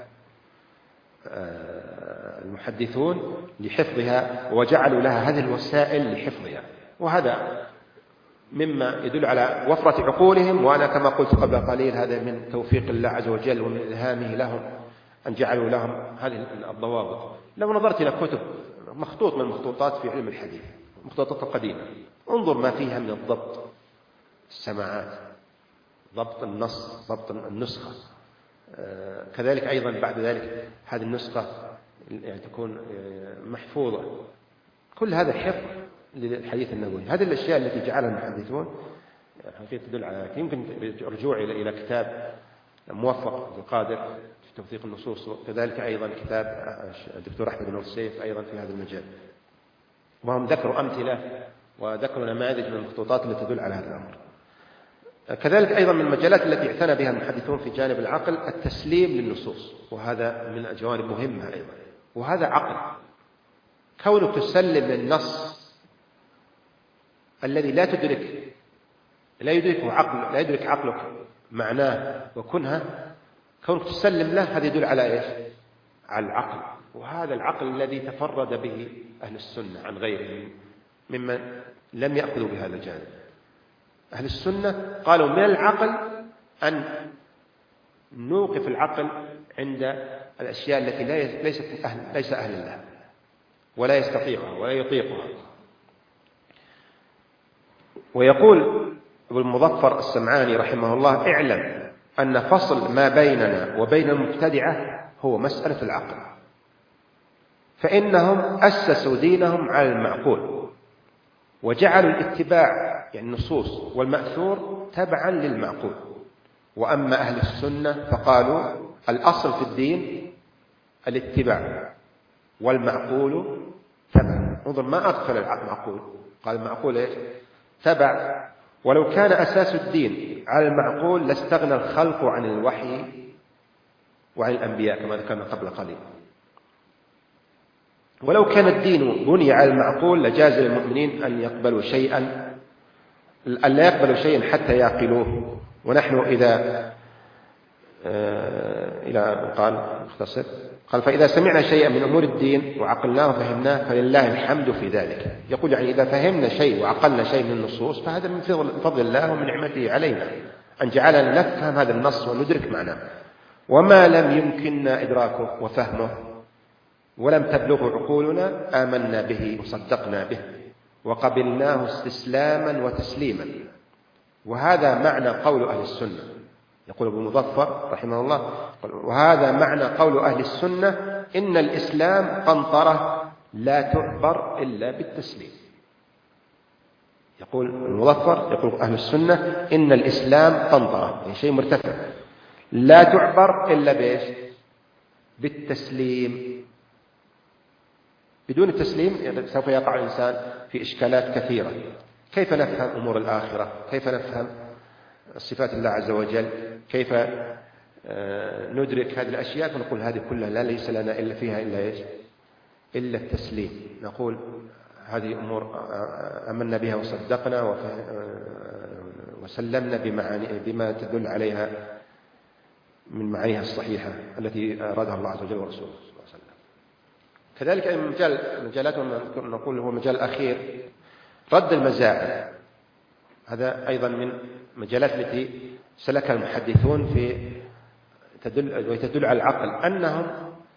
المحدثون لحفظها، وجعلوا لها هذه الوسائل لحفظها، وهذا مما يدل على وفرة عقولهم. وأنا كما قلت قبل قليل هذا من توفيق الله عز وجل ومن إلهامه لهم أن جعلوا لهم هذه الضوابط. لو نظرت إلى كتب مخطوط من المخطوطات في علم الحديث، المخطوطات القديمة، انظر ما فيها من الضبط، السماعات، ضبط النص، ضبط النسخة، كذلك أيضا بعد ذلك هذه النسخة تكون محفوظة. كل هذا حفظ للحديث النبوي. هذه الأشياء التي جعلها المحدثون حقيقة تدل على يمكن الرجوع إلى كتاب موفق القادر في توثيق النصوص، وكذلك أيضا كتاب الدكتور أحمد بن السيف أيضا في هذا المجال، وهم ذكروا أمثلة وذكروا نماذج من المخطوطات التي تدل على هذا الأمر. كذلك أيضا من المجالات التي اعتنى بها المحدثون في جانب العقل التسليم للنصوص، وهذا من الجوانب مهمة أيضا، وهذا عقل. كونك تسلم للنص الذي لا يدرك عقلك معناه وكنها، كونك تسلم له هذا يدل على إيش؟ على العقل. وهذا العقل الذي تفرد به أهل السنة عن غيرهم ممن لم يأخذوا بهذا الجانب. أهل السنة قالوا من العقل أن نوقف العقل عند الأشياء التي ليس أهل لها ولا يستطيعها ولا يطيقها. ويقول ابو المظفر السمعاني رحمه الله: اعلم أن فصل ما بيننا وبين المبتدعة هو مسألة العقل، فإنهم أسسوا دينهم على المعقول وجعلوا الاتباع النصوص والمأثور تبعا للمعقول. وأما أهل السنة فقالوا الأصل في الدين الاتباع والمعقول تبع. انظر، ما أدخل المعقول، قال المعقول إيش؟ تبع. ولو كان أساس الدين على المعقول لاستغنى الخلق عن الوحي وعن الأنبياء كما ذكرنا قبل قليل. ولو كان الدين بني على المعقول لجاز للمؤمنين أن يقبلوا شيئا، أن لا يقبلوا شيئا حتى يعقلوه. ونحن إلى قال مختصر، قال فإذا سمعنا شيئا من أمور الدين وعقلناه وفهمناه فلله الحمد في ذلك. يقول يعني إذا فهمنا شيء وعقلنا شيء من النصوص فهذا من فضل الله ومن نعمته علينا أن جعلنا نفهم هذا النص وندرك معناه. وما لم يمكننا إدراكه وفهمه ولم تبلغه عقولنا آمنا به وصدقنا به وقبلناه استسلاما وتسليما. وهذا معنى قول أهل السنة. يقول ابو المظفر رحمه الله وهذا معنى قول أهل السنة إن الإسلام قنطرة لا تعبر إلا بالتسليم. يقول المظفر، يقول أهل السنة إن الإسلام قنطرة، يعني شيء مرتفع لا تعبر إلا بإيش؟ بالتسليم. بدون التسليم سوف يقع الإنسان في إشكالات كثيرة. كيف نفهم أمور الآخرة؟ كيف نفهم صفات الله عز وجل؟ كيف ندرك هذه الأشياء؟ فنقول هذه كلها لا ليس لنا إلا فيها إلا إيش؟ إلا التسليم. نقول هذه أمور أمنا بها وصدقنا وسلمنا بما تدل عليها من معانيها الصحيحة التي أرادها الله عز وجل ورسوله صلى الله عليه وسلم. كذلك مجالات نقول هو مجال الأخير رد المزاعم. هذا أيضا من مجالات التي سلكها المحدثون وتدل على العقل، أنهم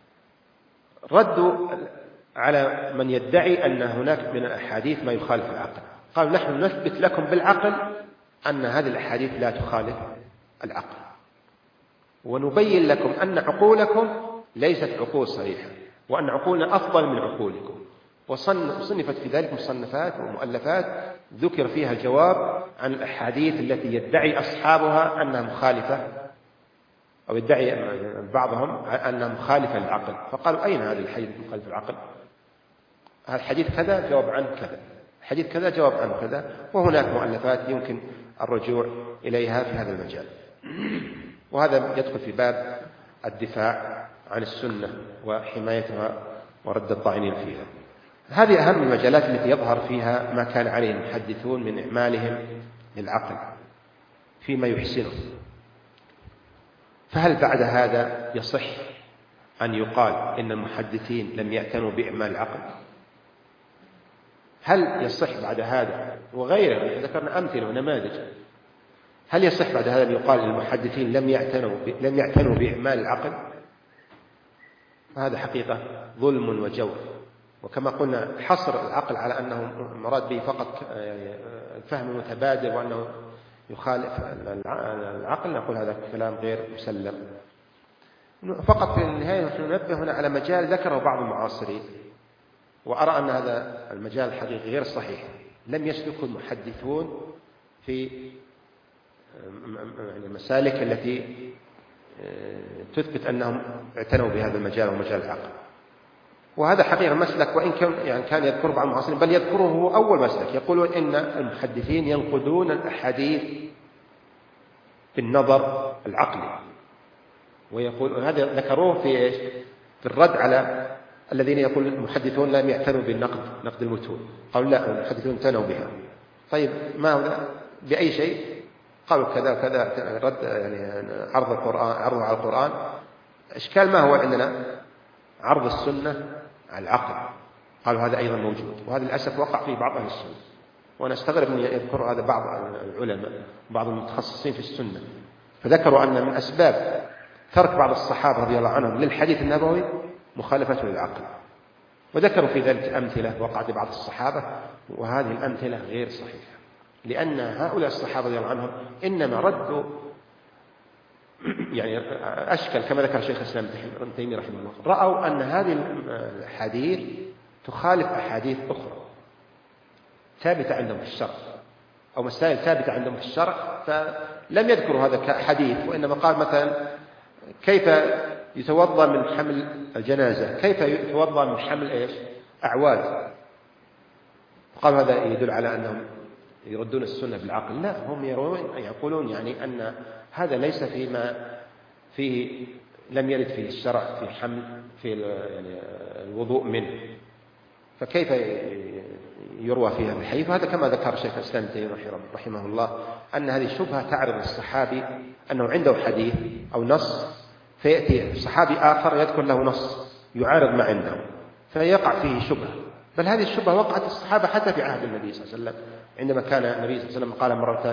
ردوا على من يدعي أن هناك من الأحاديث ما يخالف العقل. قالوا نحن نثبت لكم بالعقل أن هذه الأحاديث لا تخالف العقل، ونبين لكم أن عقولكم ليست عقول صحيحة وأن عقولنا أفضل من عقولكم. وصنفت في ذلك مصنفات ومؤلفات ذكر فيها الجواب عن الأحاديث التي يدعي أصحابها أنها مخالفة، أو يدعي بعضهم أنها مخالفة للعقل. فقالوا أين هذه الحديث مخالفة للعقل؟ هذا الحديث كذا جواب عنه كذا، الحديث كذا جواب عنه كذا. وهناك مؤلفات يمكن الرجوع إليها في هذا المجال. وهذا يدخل في باب الدفاع عن السنة وحمايتها ورد الطاعنين فيها. هذه أهم المجالات التي يظهر فيها ما كان عليه المحدثون من إعمالهم للعقل فيما يحسنه. فهل بعد هذا يصح أن يقال إن المحدثين لم يعتنوا بإعمال العقل؟ هل يصح بعد هذا وغيره؟ ذكرنا أمثلة ونماذج. هل يصح بعد هذا أن يقال المحدثين لم يعتنوا بإعمال العقل؟ هذا حقيقة ظلم وجور. وكما قلنا حصر العقل على أنه مراد به فقط الفهم المتبادل وأنه يخالف العقل، نقول هذا كلام غير مسلم. فقط في النهاية نحن ننبه هنا على مجال ذكره بعض المعاصرين، وأرى أن هذا المجال الحقيقي غير صحيح. لم يسلكه المحدثون في المسالك التي تثبت أنهم اعتنوا بهذا المجال ومجال العقل. وهذا حقيقة مسلك، وإن كان يذكر بعض المعاصرين بل يذكره هو أول مسلك. يقولون إن المحدثين ينقدون الأحاديث بالنظر العقلي، ويقول هذا ذكروه في الرد على الذين يقول المحدثون لم يعتنوا بالنقد المتون. قالوا لا، المحدثون اعتنوا بها. طيب ما هو بأي شيء؟ قالوا كذا وكذا. رد يعني عرض القرآن، عرضه على القرآن. إشكال ما هو عندنا؟ عرض السنة على العقل. قالوا هذا أيضا موجود، وهذا للأسف وقع فيه بعض أهل السنة. وأنا استغرب أن يذكر هذا بعض العلماء بعض المتخصصين في السنة، فذكروا أن من أسباب ترك بعض الصحابة رضي الله عنهم للحديث النبوي مخالفته للعقل. وذكروا في ذلك أمثلة وقعت لبعض الصحابة، وهذه الأمثلة غير صحيحة، لأن هؤلاء الصحابة رضي الله عنهم إنما ردوا يعني أشكل كما ذكر شيخ الإسلام ابن تيمية رحمه الله، رأوا أن هذه الحديث تخالف أحاديث أخرى ثابتة عندهم في الشرع، أو مسائل ثابتة عندهم في الشرع، فلم يذكروا هذا كحديث، وإنما قال مثلا كيف يتوضأ من حمل الجنازة، كيف يتوضأ من حمل إيش؟ أعواد؟ قال هذا يدل على أنهم يردون السنة بالعقل. لا، هم يقولون يعني أن هذا ليس فيما فيه لم يرد فيه الشرع في حمل في يعني الوضوء منه، فكيف يروى فيها الحديث؟ وهذا كما ذكر شيخ الإسلام ابن تيمية رحمه الله أن هذه الشبهة تعرض الصحابي أنه عنده حديث أو نص، فيأتي صحابي آخر يذكر له نص يعارض ما عنده فيقع فيه شبهة. بل هذه الشبهة وقعت الصحابة حتى في عهد النبي صلى الله عليه وسلم، عندما كان النبي صلى الله عليه وسلم قال مرة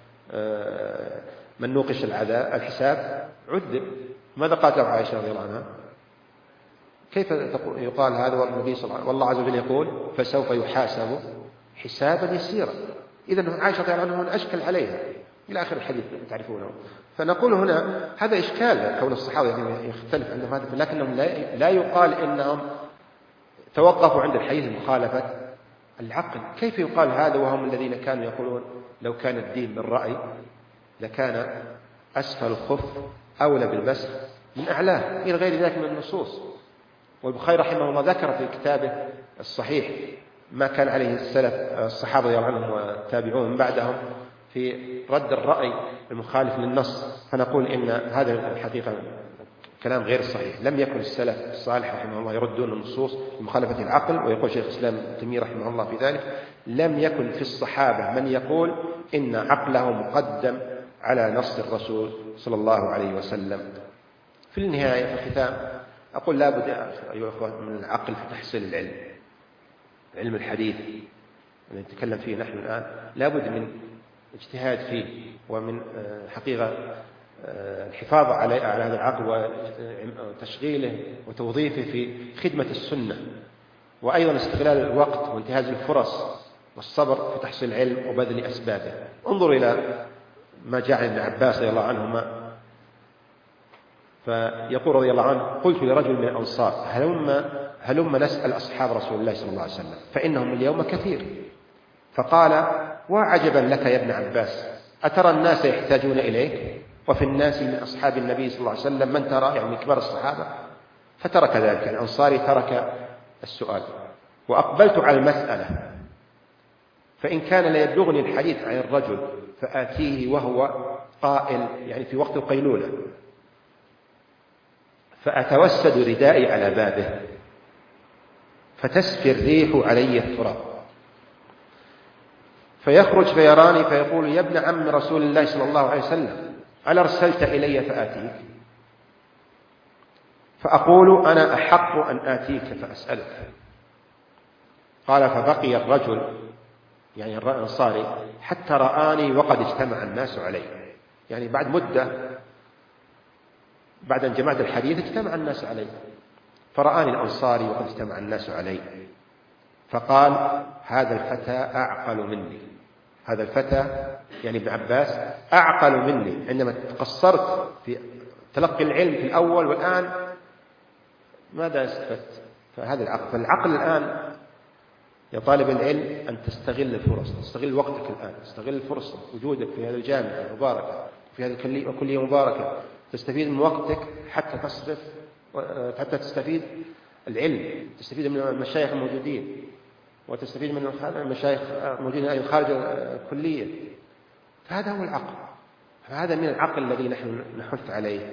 من نوقش الحساب عذب. ماذا قالت له عائشة رضي الله عنها؟ كيف يقال هذا والنبي صلى الله عليه وسلم والله عز وجل يقول فسوف يحاسب حسابا يسيرا؟ إذن عائشة رضي الله عنها أشكل عليها إلى آخر الحديث تعرفونه. فنقول هنا هذا إشكال كون الصحابة يعني يختلف عندهم هذا، لكنهم لا يقال إنهم توقفوا عند الحديث مخالفة العقل. كيف يقال هذا وهم الذين كانوا يقولون لو كان الدين بالرأي لكان أسفل الخف أولى بالمسح من أعلاه إلى غير ذلك من النصوص. والبخاري رحمه الله ذكر في كتابه الصحيح ما كان عليه السلف الصحابة رضي الله عنهم والتابعون من بعدهم في رد الرأي المخالف للنص. فنقول إن هذا الحقيقة كلام غير صحيح. لم يكن السلف الصالح رحمه الله يردون النصوص بمخالفة العقل. ويقول شيخ الإسلام ابن تيمية رحمه الله في ذلك لم يكن في الصحابة من يقول إن عقله مقدم على نص الرسول صلى الله عليه وسلم. في النهاية في الختام أقول لا بد أيها الأخوة من العقل في تحصيل العلم. علم الحديث الذي نتكلم فيه نحن الآن لا بد من اجتهاد فيه ومن حقيقة الحفاظ على هذا العقل وتشغيله وتوظيفه في خدمة السنة، وأيضا استغلال الوقت وانتهاز الفرص والصبر في تحصيل العلم وبذل أسبابه. انظر إلى ما جاء عن ابن عباس رضي الله عنهما فيقول رضي الله عنه قلت لرجل من الأنصار هلم نسأل أصحاب رسول الله صلى الله عليه وسلم فإنهم اليوم كثير. فقال وعجبا لك يا ابن عباس أترى الناس يحتاجون إليك وفي الناس من أصحاب النبي صلى الله عليه وسلم من ترى يعني كبار الصحابة؟ فترك ذلك الأنصاري ترك السؤال وأقبلت على المسألة فإن كان لا يبلغني الحديث عن الرجل فآتيه وهو قائل يعني في وقت القيلولة فأتوسد ردائي على بابه فتسفي الريح علي التراب فيخرج فيراني فيقول يا ابن عم رسول الله صلى الله عليه وسلم ألا أرسلت إلي فآتيك؟ فأقول أنا أحق أن آتيك فأسألك. قال فبقي الرجل يعني الأنصاري حتى رآني وقد اجتمع الناس علي، يعني بعد مدة بعد أن جمعت الحديث اجتمع الناس علي، فرآني الأنصاري وقد اجتمع الناس علي فقال هذا الفتى أعقل مني. هذا الفتى يعني ابن عباس أعقل مني عندما تقصرت في تلقي العلم في الأول والآن ماذا استفدت؟ فهذا العقل. فالعقل الآن يا طالب العلم أن تستغل الفرص، تستغل وقتك الآن، تستغل الفرصة وجودك في هذه الجامعة المباركة في هذه الكلية المباركة، تستفيد من وقتك حتى تصرف حتى تستفيد العلم، تستفيد من المشايخ الموجودين وتستفيد من المشايخ الموجودين خارج الكلية. فهذا هو العقل، فهذا من العقل الذي نحن نحث عليه.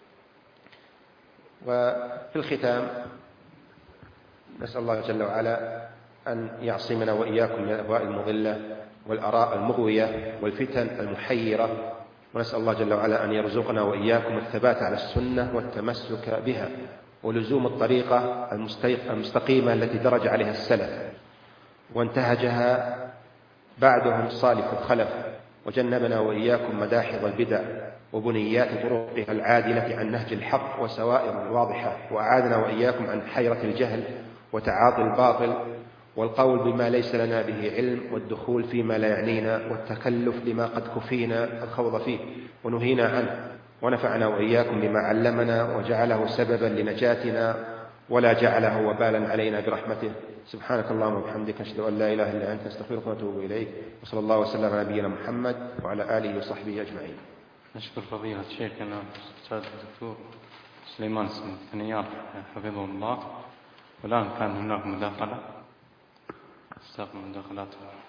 وفي الختام نسأل الله جل وعلا أن يعصمنا وإياكم من الأهواء المضلة والآراء المغوية والفتن المحيرة، ونسأل الله جل وعلا أن يرزقنا وإياكم الثبات على السنة والتمسك بها ولزوم الطريقة المستقيمة التي درج عليها السلف وانتهجها بعدهم صالح الخلف، وجنبنا وإياكم مداحض البدع وبنيات طرقها العادلة عن نهج الحق وسوائر الواضحة، وأعاذنا وإياكم عن حيرة الجهل وتعاطي الباطل والقول بما ليس لنا به علم والدخول فيما لا يعنينا والتكلف لما قد كفينا الخوض فيه ونهينا عنه، ونفعنا وإياكم بما علمنا وجعله سببا لنجاتنا ولا جعله وبالا علينا برحمته. سبحانك اللهم وبحمدك نشهد أن لا إله إلا أنت نستغفرك ونتوب إليك، وصلى الله وسلم على نبينا محمد وعلى آله وصحبه أجمعين. نشكر فضيلة شيخنا الأستاذ الدكتور سليمان ثنيار حفظه الله، والآن كان هناك مداخلة استقبل مداخلات.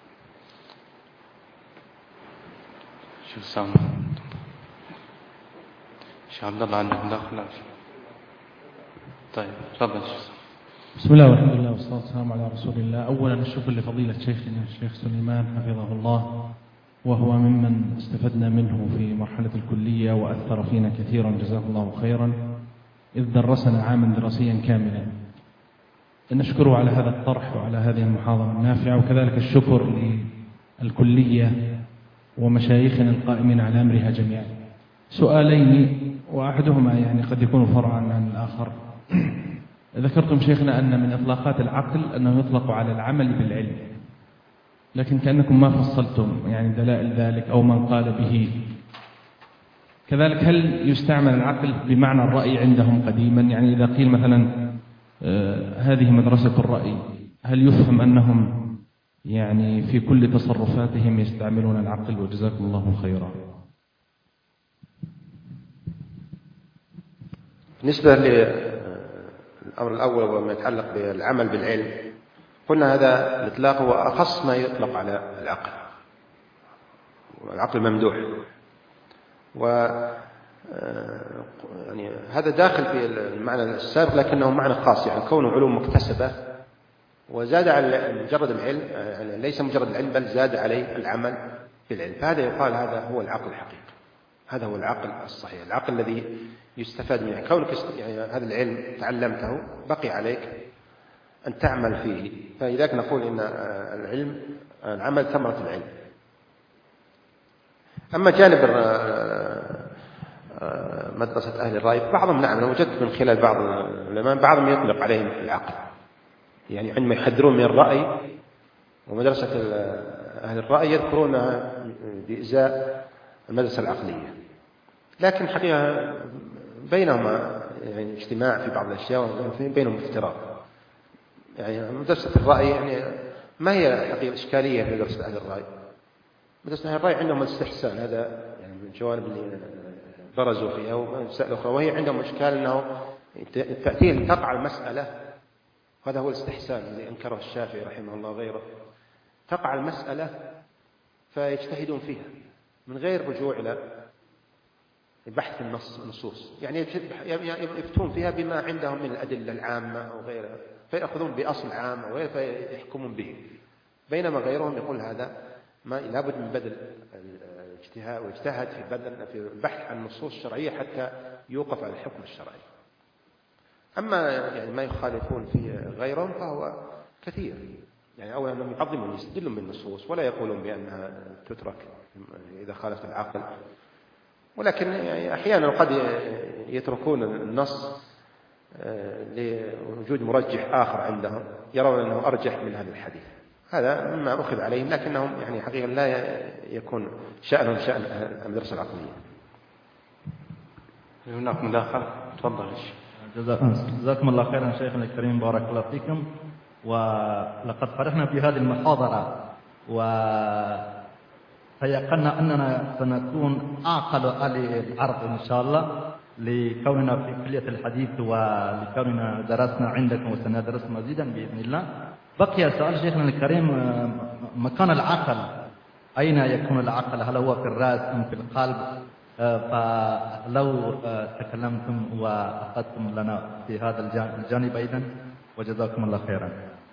شو سام شو عبد الله عندك مداخلة؟ طيب تفضل. بسم الله والحمد لله والصلاة والسلام على رسول الله. أولا الشكر لفضيلة شيخنا الشيخ سليمان حفظه الله، وهو ممن استفدنا منه في مرحلة الكلية وأثر فينا كثيرا، جزاه الله خيرا، إذ درسنا عاما دراسيا كاملا. نشكره على هذا الطرح وعلى هذه المحاضرة النافعة، وكذلك الشكر للكلية ومشايخنا القائمين على أمرها جميعا. سؤالين وأحدهما يعني قد يكون فرعا عن الآخر. ذكرتم شيخنا أن من إطلاقات العقل أنه يطلق على العمل بالعلم، لكن كأنكم ما فصلتم يعني دلائل ذلك أو من قال به. كذلك هل يستعمل العقل بمعنى الرأي عندهم قديما؟ يعني إذا قيل مثلا هذه مدرسة الرأي، هل يفهم أنهم يعني في كل تصرفاتهم يستعملون العقل؟ وجزاكم الله خيرا. بالنسبة للأمر الأول وما يتعلق بالعمل بالعلم، قلنا هذا الإطلاق هو أخص ما يطلق على العقل، والعقل ممدوح، يعني هذا داخل في المعنى السابق لكنه معنى خاص، يعني كونه علوم مكتسبة وزاد على مجرد العلم، يعني ليس مجرد العلم بل زاد عليه العمل بالعلم، فهذا يقال هذا هو العقل الحقيقي، هذا هو العقل الصحيح، العقل الذي يستفاد منه. كونك يعني هذا العلم تعلمته بقي عليك أن تعمل فيه، فلذلك نقول إن العمل ثمرة العلم. أما جانب مدرسة أهل الرأي، بعضهم نعم أنا وجدت من خلال بعض العلماء بعضهم يطلق عليهم العقل، يعني عندما يحذرون من الرأي، ومدرسة أهل الرأي يذكرونها بإزاء المدرسة العقلية، لكن حقيقة بينهما يعني اجتماع في بعض الأشياء وبينهم افتراق. يعني مدرسة الرأي يعني ما هي حقيقة إشكالية في مدرسة أهل الرأي؟ مدرسة أهل الرأي عندهم الاستحسان، هذا يعني من الجوانب اللي برزوا فيها، ومسائل أخرى، وهي عندهم إشكال أنه تأتيهم تقع المسألة، هذا هو الاستحسان اللي أنكره الشافعي رحمه الله وغيره، تقع المسألة فيجتهدون فيها من غير رجوع إلى بحث النصوص، يعني يفتون فيها بما عندهم من الأدلة العامة أو غيرها، فيأخذون بأصل عام أو غيره فيحكمون به، بينما غيرهم يقول هذا ما لابد من بذل الاجتهاد، واجتهد في البحث عن النصوص الشرعية حتى يوقف على الحكم الشرعي. أما يعني ما يخالفون فيه غيرهم فهو كثير، يعني أولا أنهم يعظمون يستدلون بالنصوص ولا يقولون بأنها تترك إذا خالفت العقل، ولكن يعني أحيانا قد يتركون النص لوجود مرجح آخر عندهم يرون أنه أرجح من هذا الحديث، هذا مما أخذ عليهم، لكنهم يعني حقيقة لا يكون شأنهم شأن المدرسة العقلية. هناك مداخلة، تفضل. جزاكم الله خيرا شيخنا الكريم، بارك الله فيكم. ولقد فرحنا في هذه المحاضرة وتيقنا أننا سنكون أعقل أهل العرب إن شاء الله، لكوننا في كلية الحديث ولكوننا درسنا عندكم وسندرس مزيدا بإذن الله. بقي سؤال شيخنا الكريم، مكان العقل أين يكون العقل؟ هل هو في الرأس أم في القلب؟ فلو تكلمتم وأخذتم لنا في هذا الجانب أيضا، وجزاكم الله خيرا.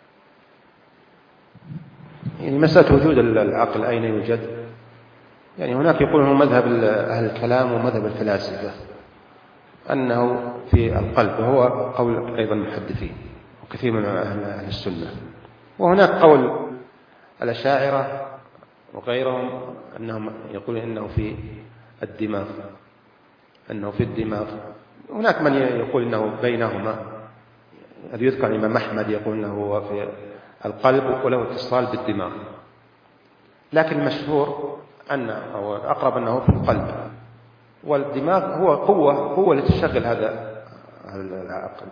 يعني مسألة وجود العقل أين يوجد، يعني هناك يقولون مذهب أهل الكلام ومذهب الفلاسفة أنه في القلب، وهو قول أيضا المحدثين وكثير من أهل السنة، وهناك قول الأشاعرة وغيرهم أنهم يقولون إنه في الدماغ، أنه في الدماغ. هناك من يقول أنه بينهما، الذي يذكر الإمام أحمد يقول أنه هو في القلب وله اتصال بالدماغ، لكن المشهور أو أقرب أنه في القلب، والدماغ هو قوة لتشغل هذا العقل.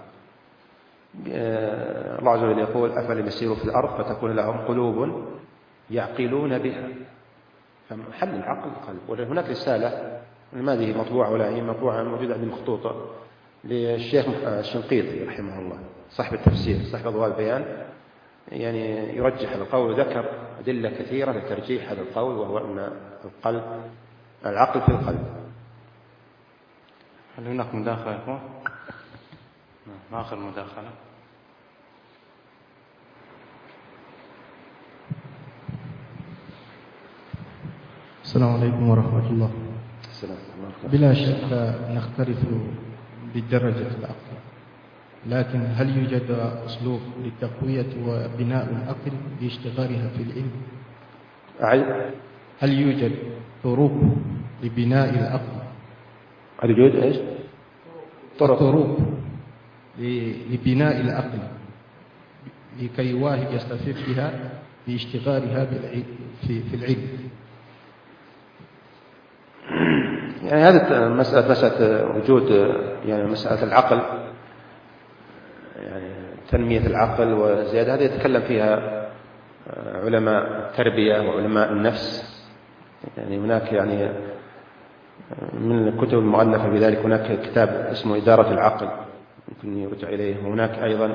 الله عز وجل يقول أفلم يسيروا في الأرض فتكون لهم قلوب يعقلون بها، فمحل العقل القلب. وهناك رسالة ما هي مطبوعة ولا هي مطبوعة موجودة عندي مخطوطة، للشيخ الشنقيطي رحمه الله صاحب التفسير صاحب أضواء البيان، يعني يرجح القول، ذكر أدلة كثيرة لترجيح هذا القول، وهو أن العقل في القلب. هل هناك مداخلة يا أخوان؟ آخر مداخلة. السلام عليكم ورحمة الله. السلام. بلا شك نختلف بدرجة العقل، لكن هل يوجد أسلوب لتقوية وبناء العقل باشتغالها في العلم؟ هل يوجد طرق لبناء العقل؟ هل يوجد إيش؟ طرق لبناء العقل لكي الواحد يستفيد بها باشتغالها في العلم. يعني هذه مسألة وجود يعني مسألة العقل، يعني تنمية العقل وزيادة، هذه يتكلم فيها علماء التربية وعلماء النفس. يعني هناك يعني من الكتب المؤلفة بذلك هناك كتاب اسمه إدارة العقل يمكن يرجع إليه، وهناك أيضا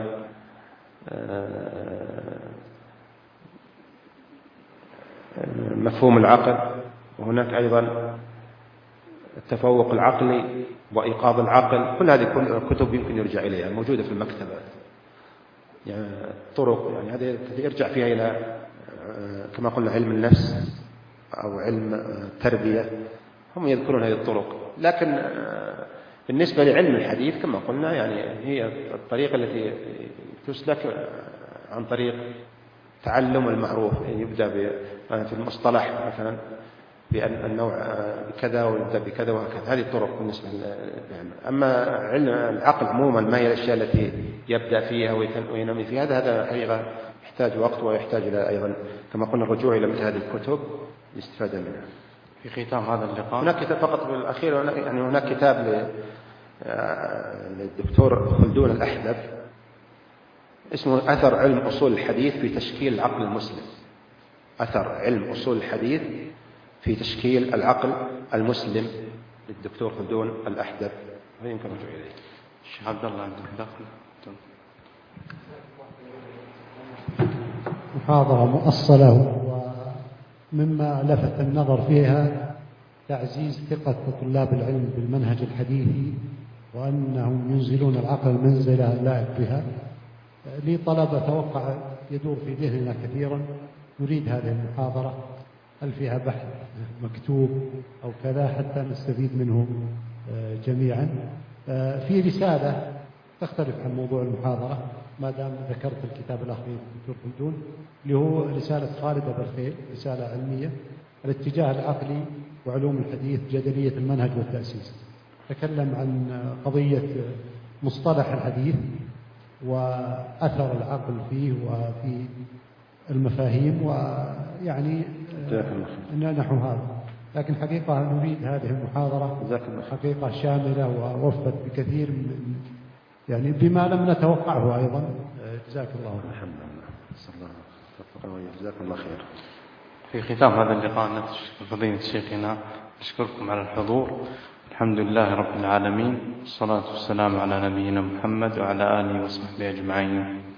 مفهوم العقل، وهناك أيضا التفوق العقلي وإيقاظ العقل. كل هذه الكتب يمكن يرجع إليها، موجودة في المكتبة. يعني طرق يعني هذه يرجع فيها إلى كما قلنا علم النفس أو علم التربية، هم يذكرون هذه الطرق. لكن بالنسبة لعلم الحديث كما قلنا يعني هي الطريقة التي تسلك عن طريق تعلم المعروف، يعني يبدأ في المصطلح مثلا بأن النوع بكذا ويبدأ بكذا وهكذا. هذه الطرق بالنسبة للعلم. أما علم العقل عموما ما هي الأشياء التي يبدأ فيها وينمي فيها، هذا حقيقة يحتاج وقت ويحتاج إلى أيضا كما قلنا الرجوع إلى مثل هذه الكتب للاستفادة منها. في ختام هذا اللقاء هناك كتاب فقط بالأخير، يعني هناك كتاب للدكتور خلدون الأحدب اسمه أثر علم أصول الحديث في تشكيل العقل المسلم. أثر علم أصول الحديث في تشكيل العقل المسلم للدكتور خلدون الأحدب، يمكن رجوع إليه. الشيخ عبد الله عندك داخل. محاضرة مؤصلة، ومما لفت النظر فيها تعزيز ثقة طلاب العلم بالمنهج الحديثي، وأنهم ينزلون العقل المنزلة اللائق بها. لي طلب أتوقع يدور في ذهننا كثيرا، نريد هذه المحاضرة، هل فيها بحث مكتوب أو كذا حتى نستفيد منه جميعا. في رسالة تختلف عن موضوع المحاضرة ما دام ذكرت الكتاب الأخير دكتور خلدون، اللي هو رسالة خالد أبو الخير، رسالة علمية الاتجاه العقلي وعلوم الحديث جدلية المنهج والتأسيس. تكلم عن قضية مصطلح الحديث وأثر العقل فيه وفي المفاهيم، ويعني نحو هذا. لكن حقيقة نريد هذه المحاضرة حقيقة شاملة ووفت بكثير من يعني بما لم نتوقعه أيضا. جزاك الله خير. الحمد لله. جزاكم الله خير. في ختام هذا اللقاء نشكر فضيلة شيخنا، نشكركم على الحضور. الحمد لله رب العالمين، والصلاة والسلام على نبينا محمد وعلى آله وصحبه أجمعين.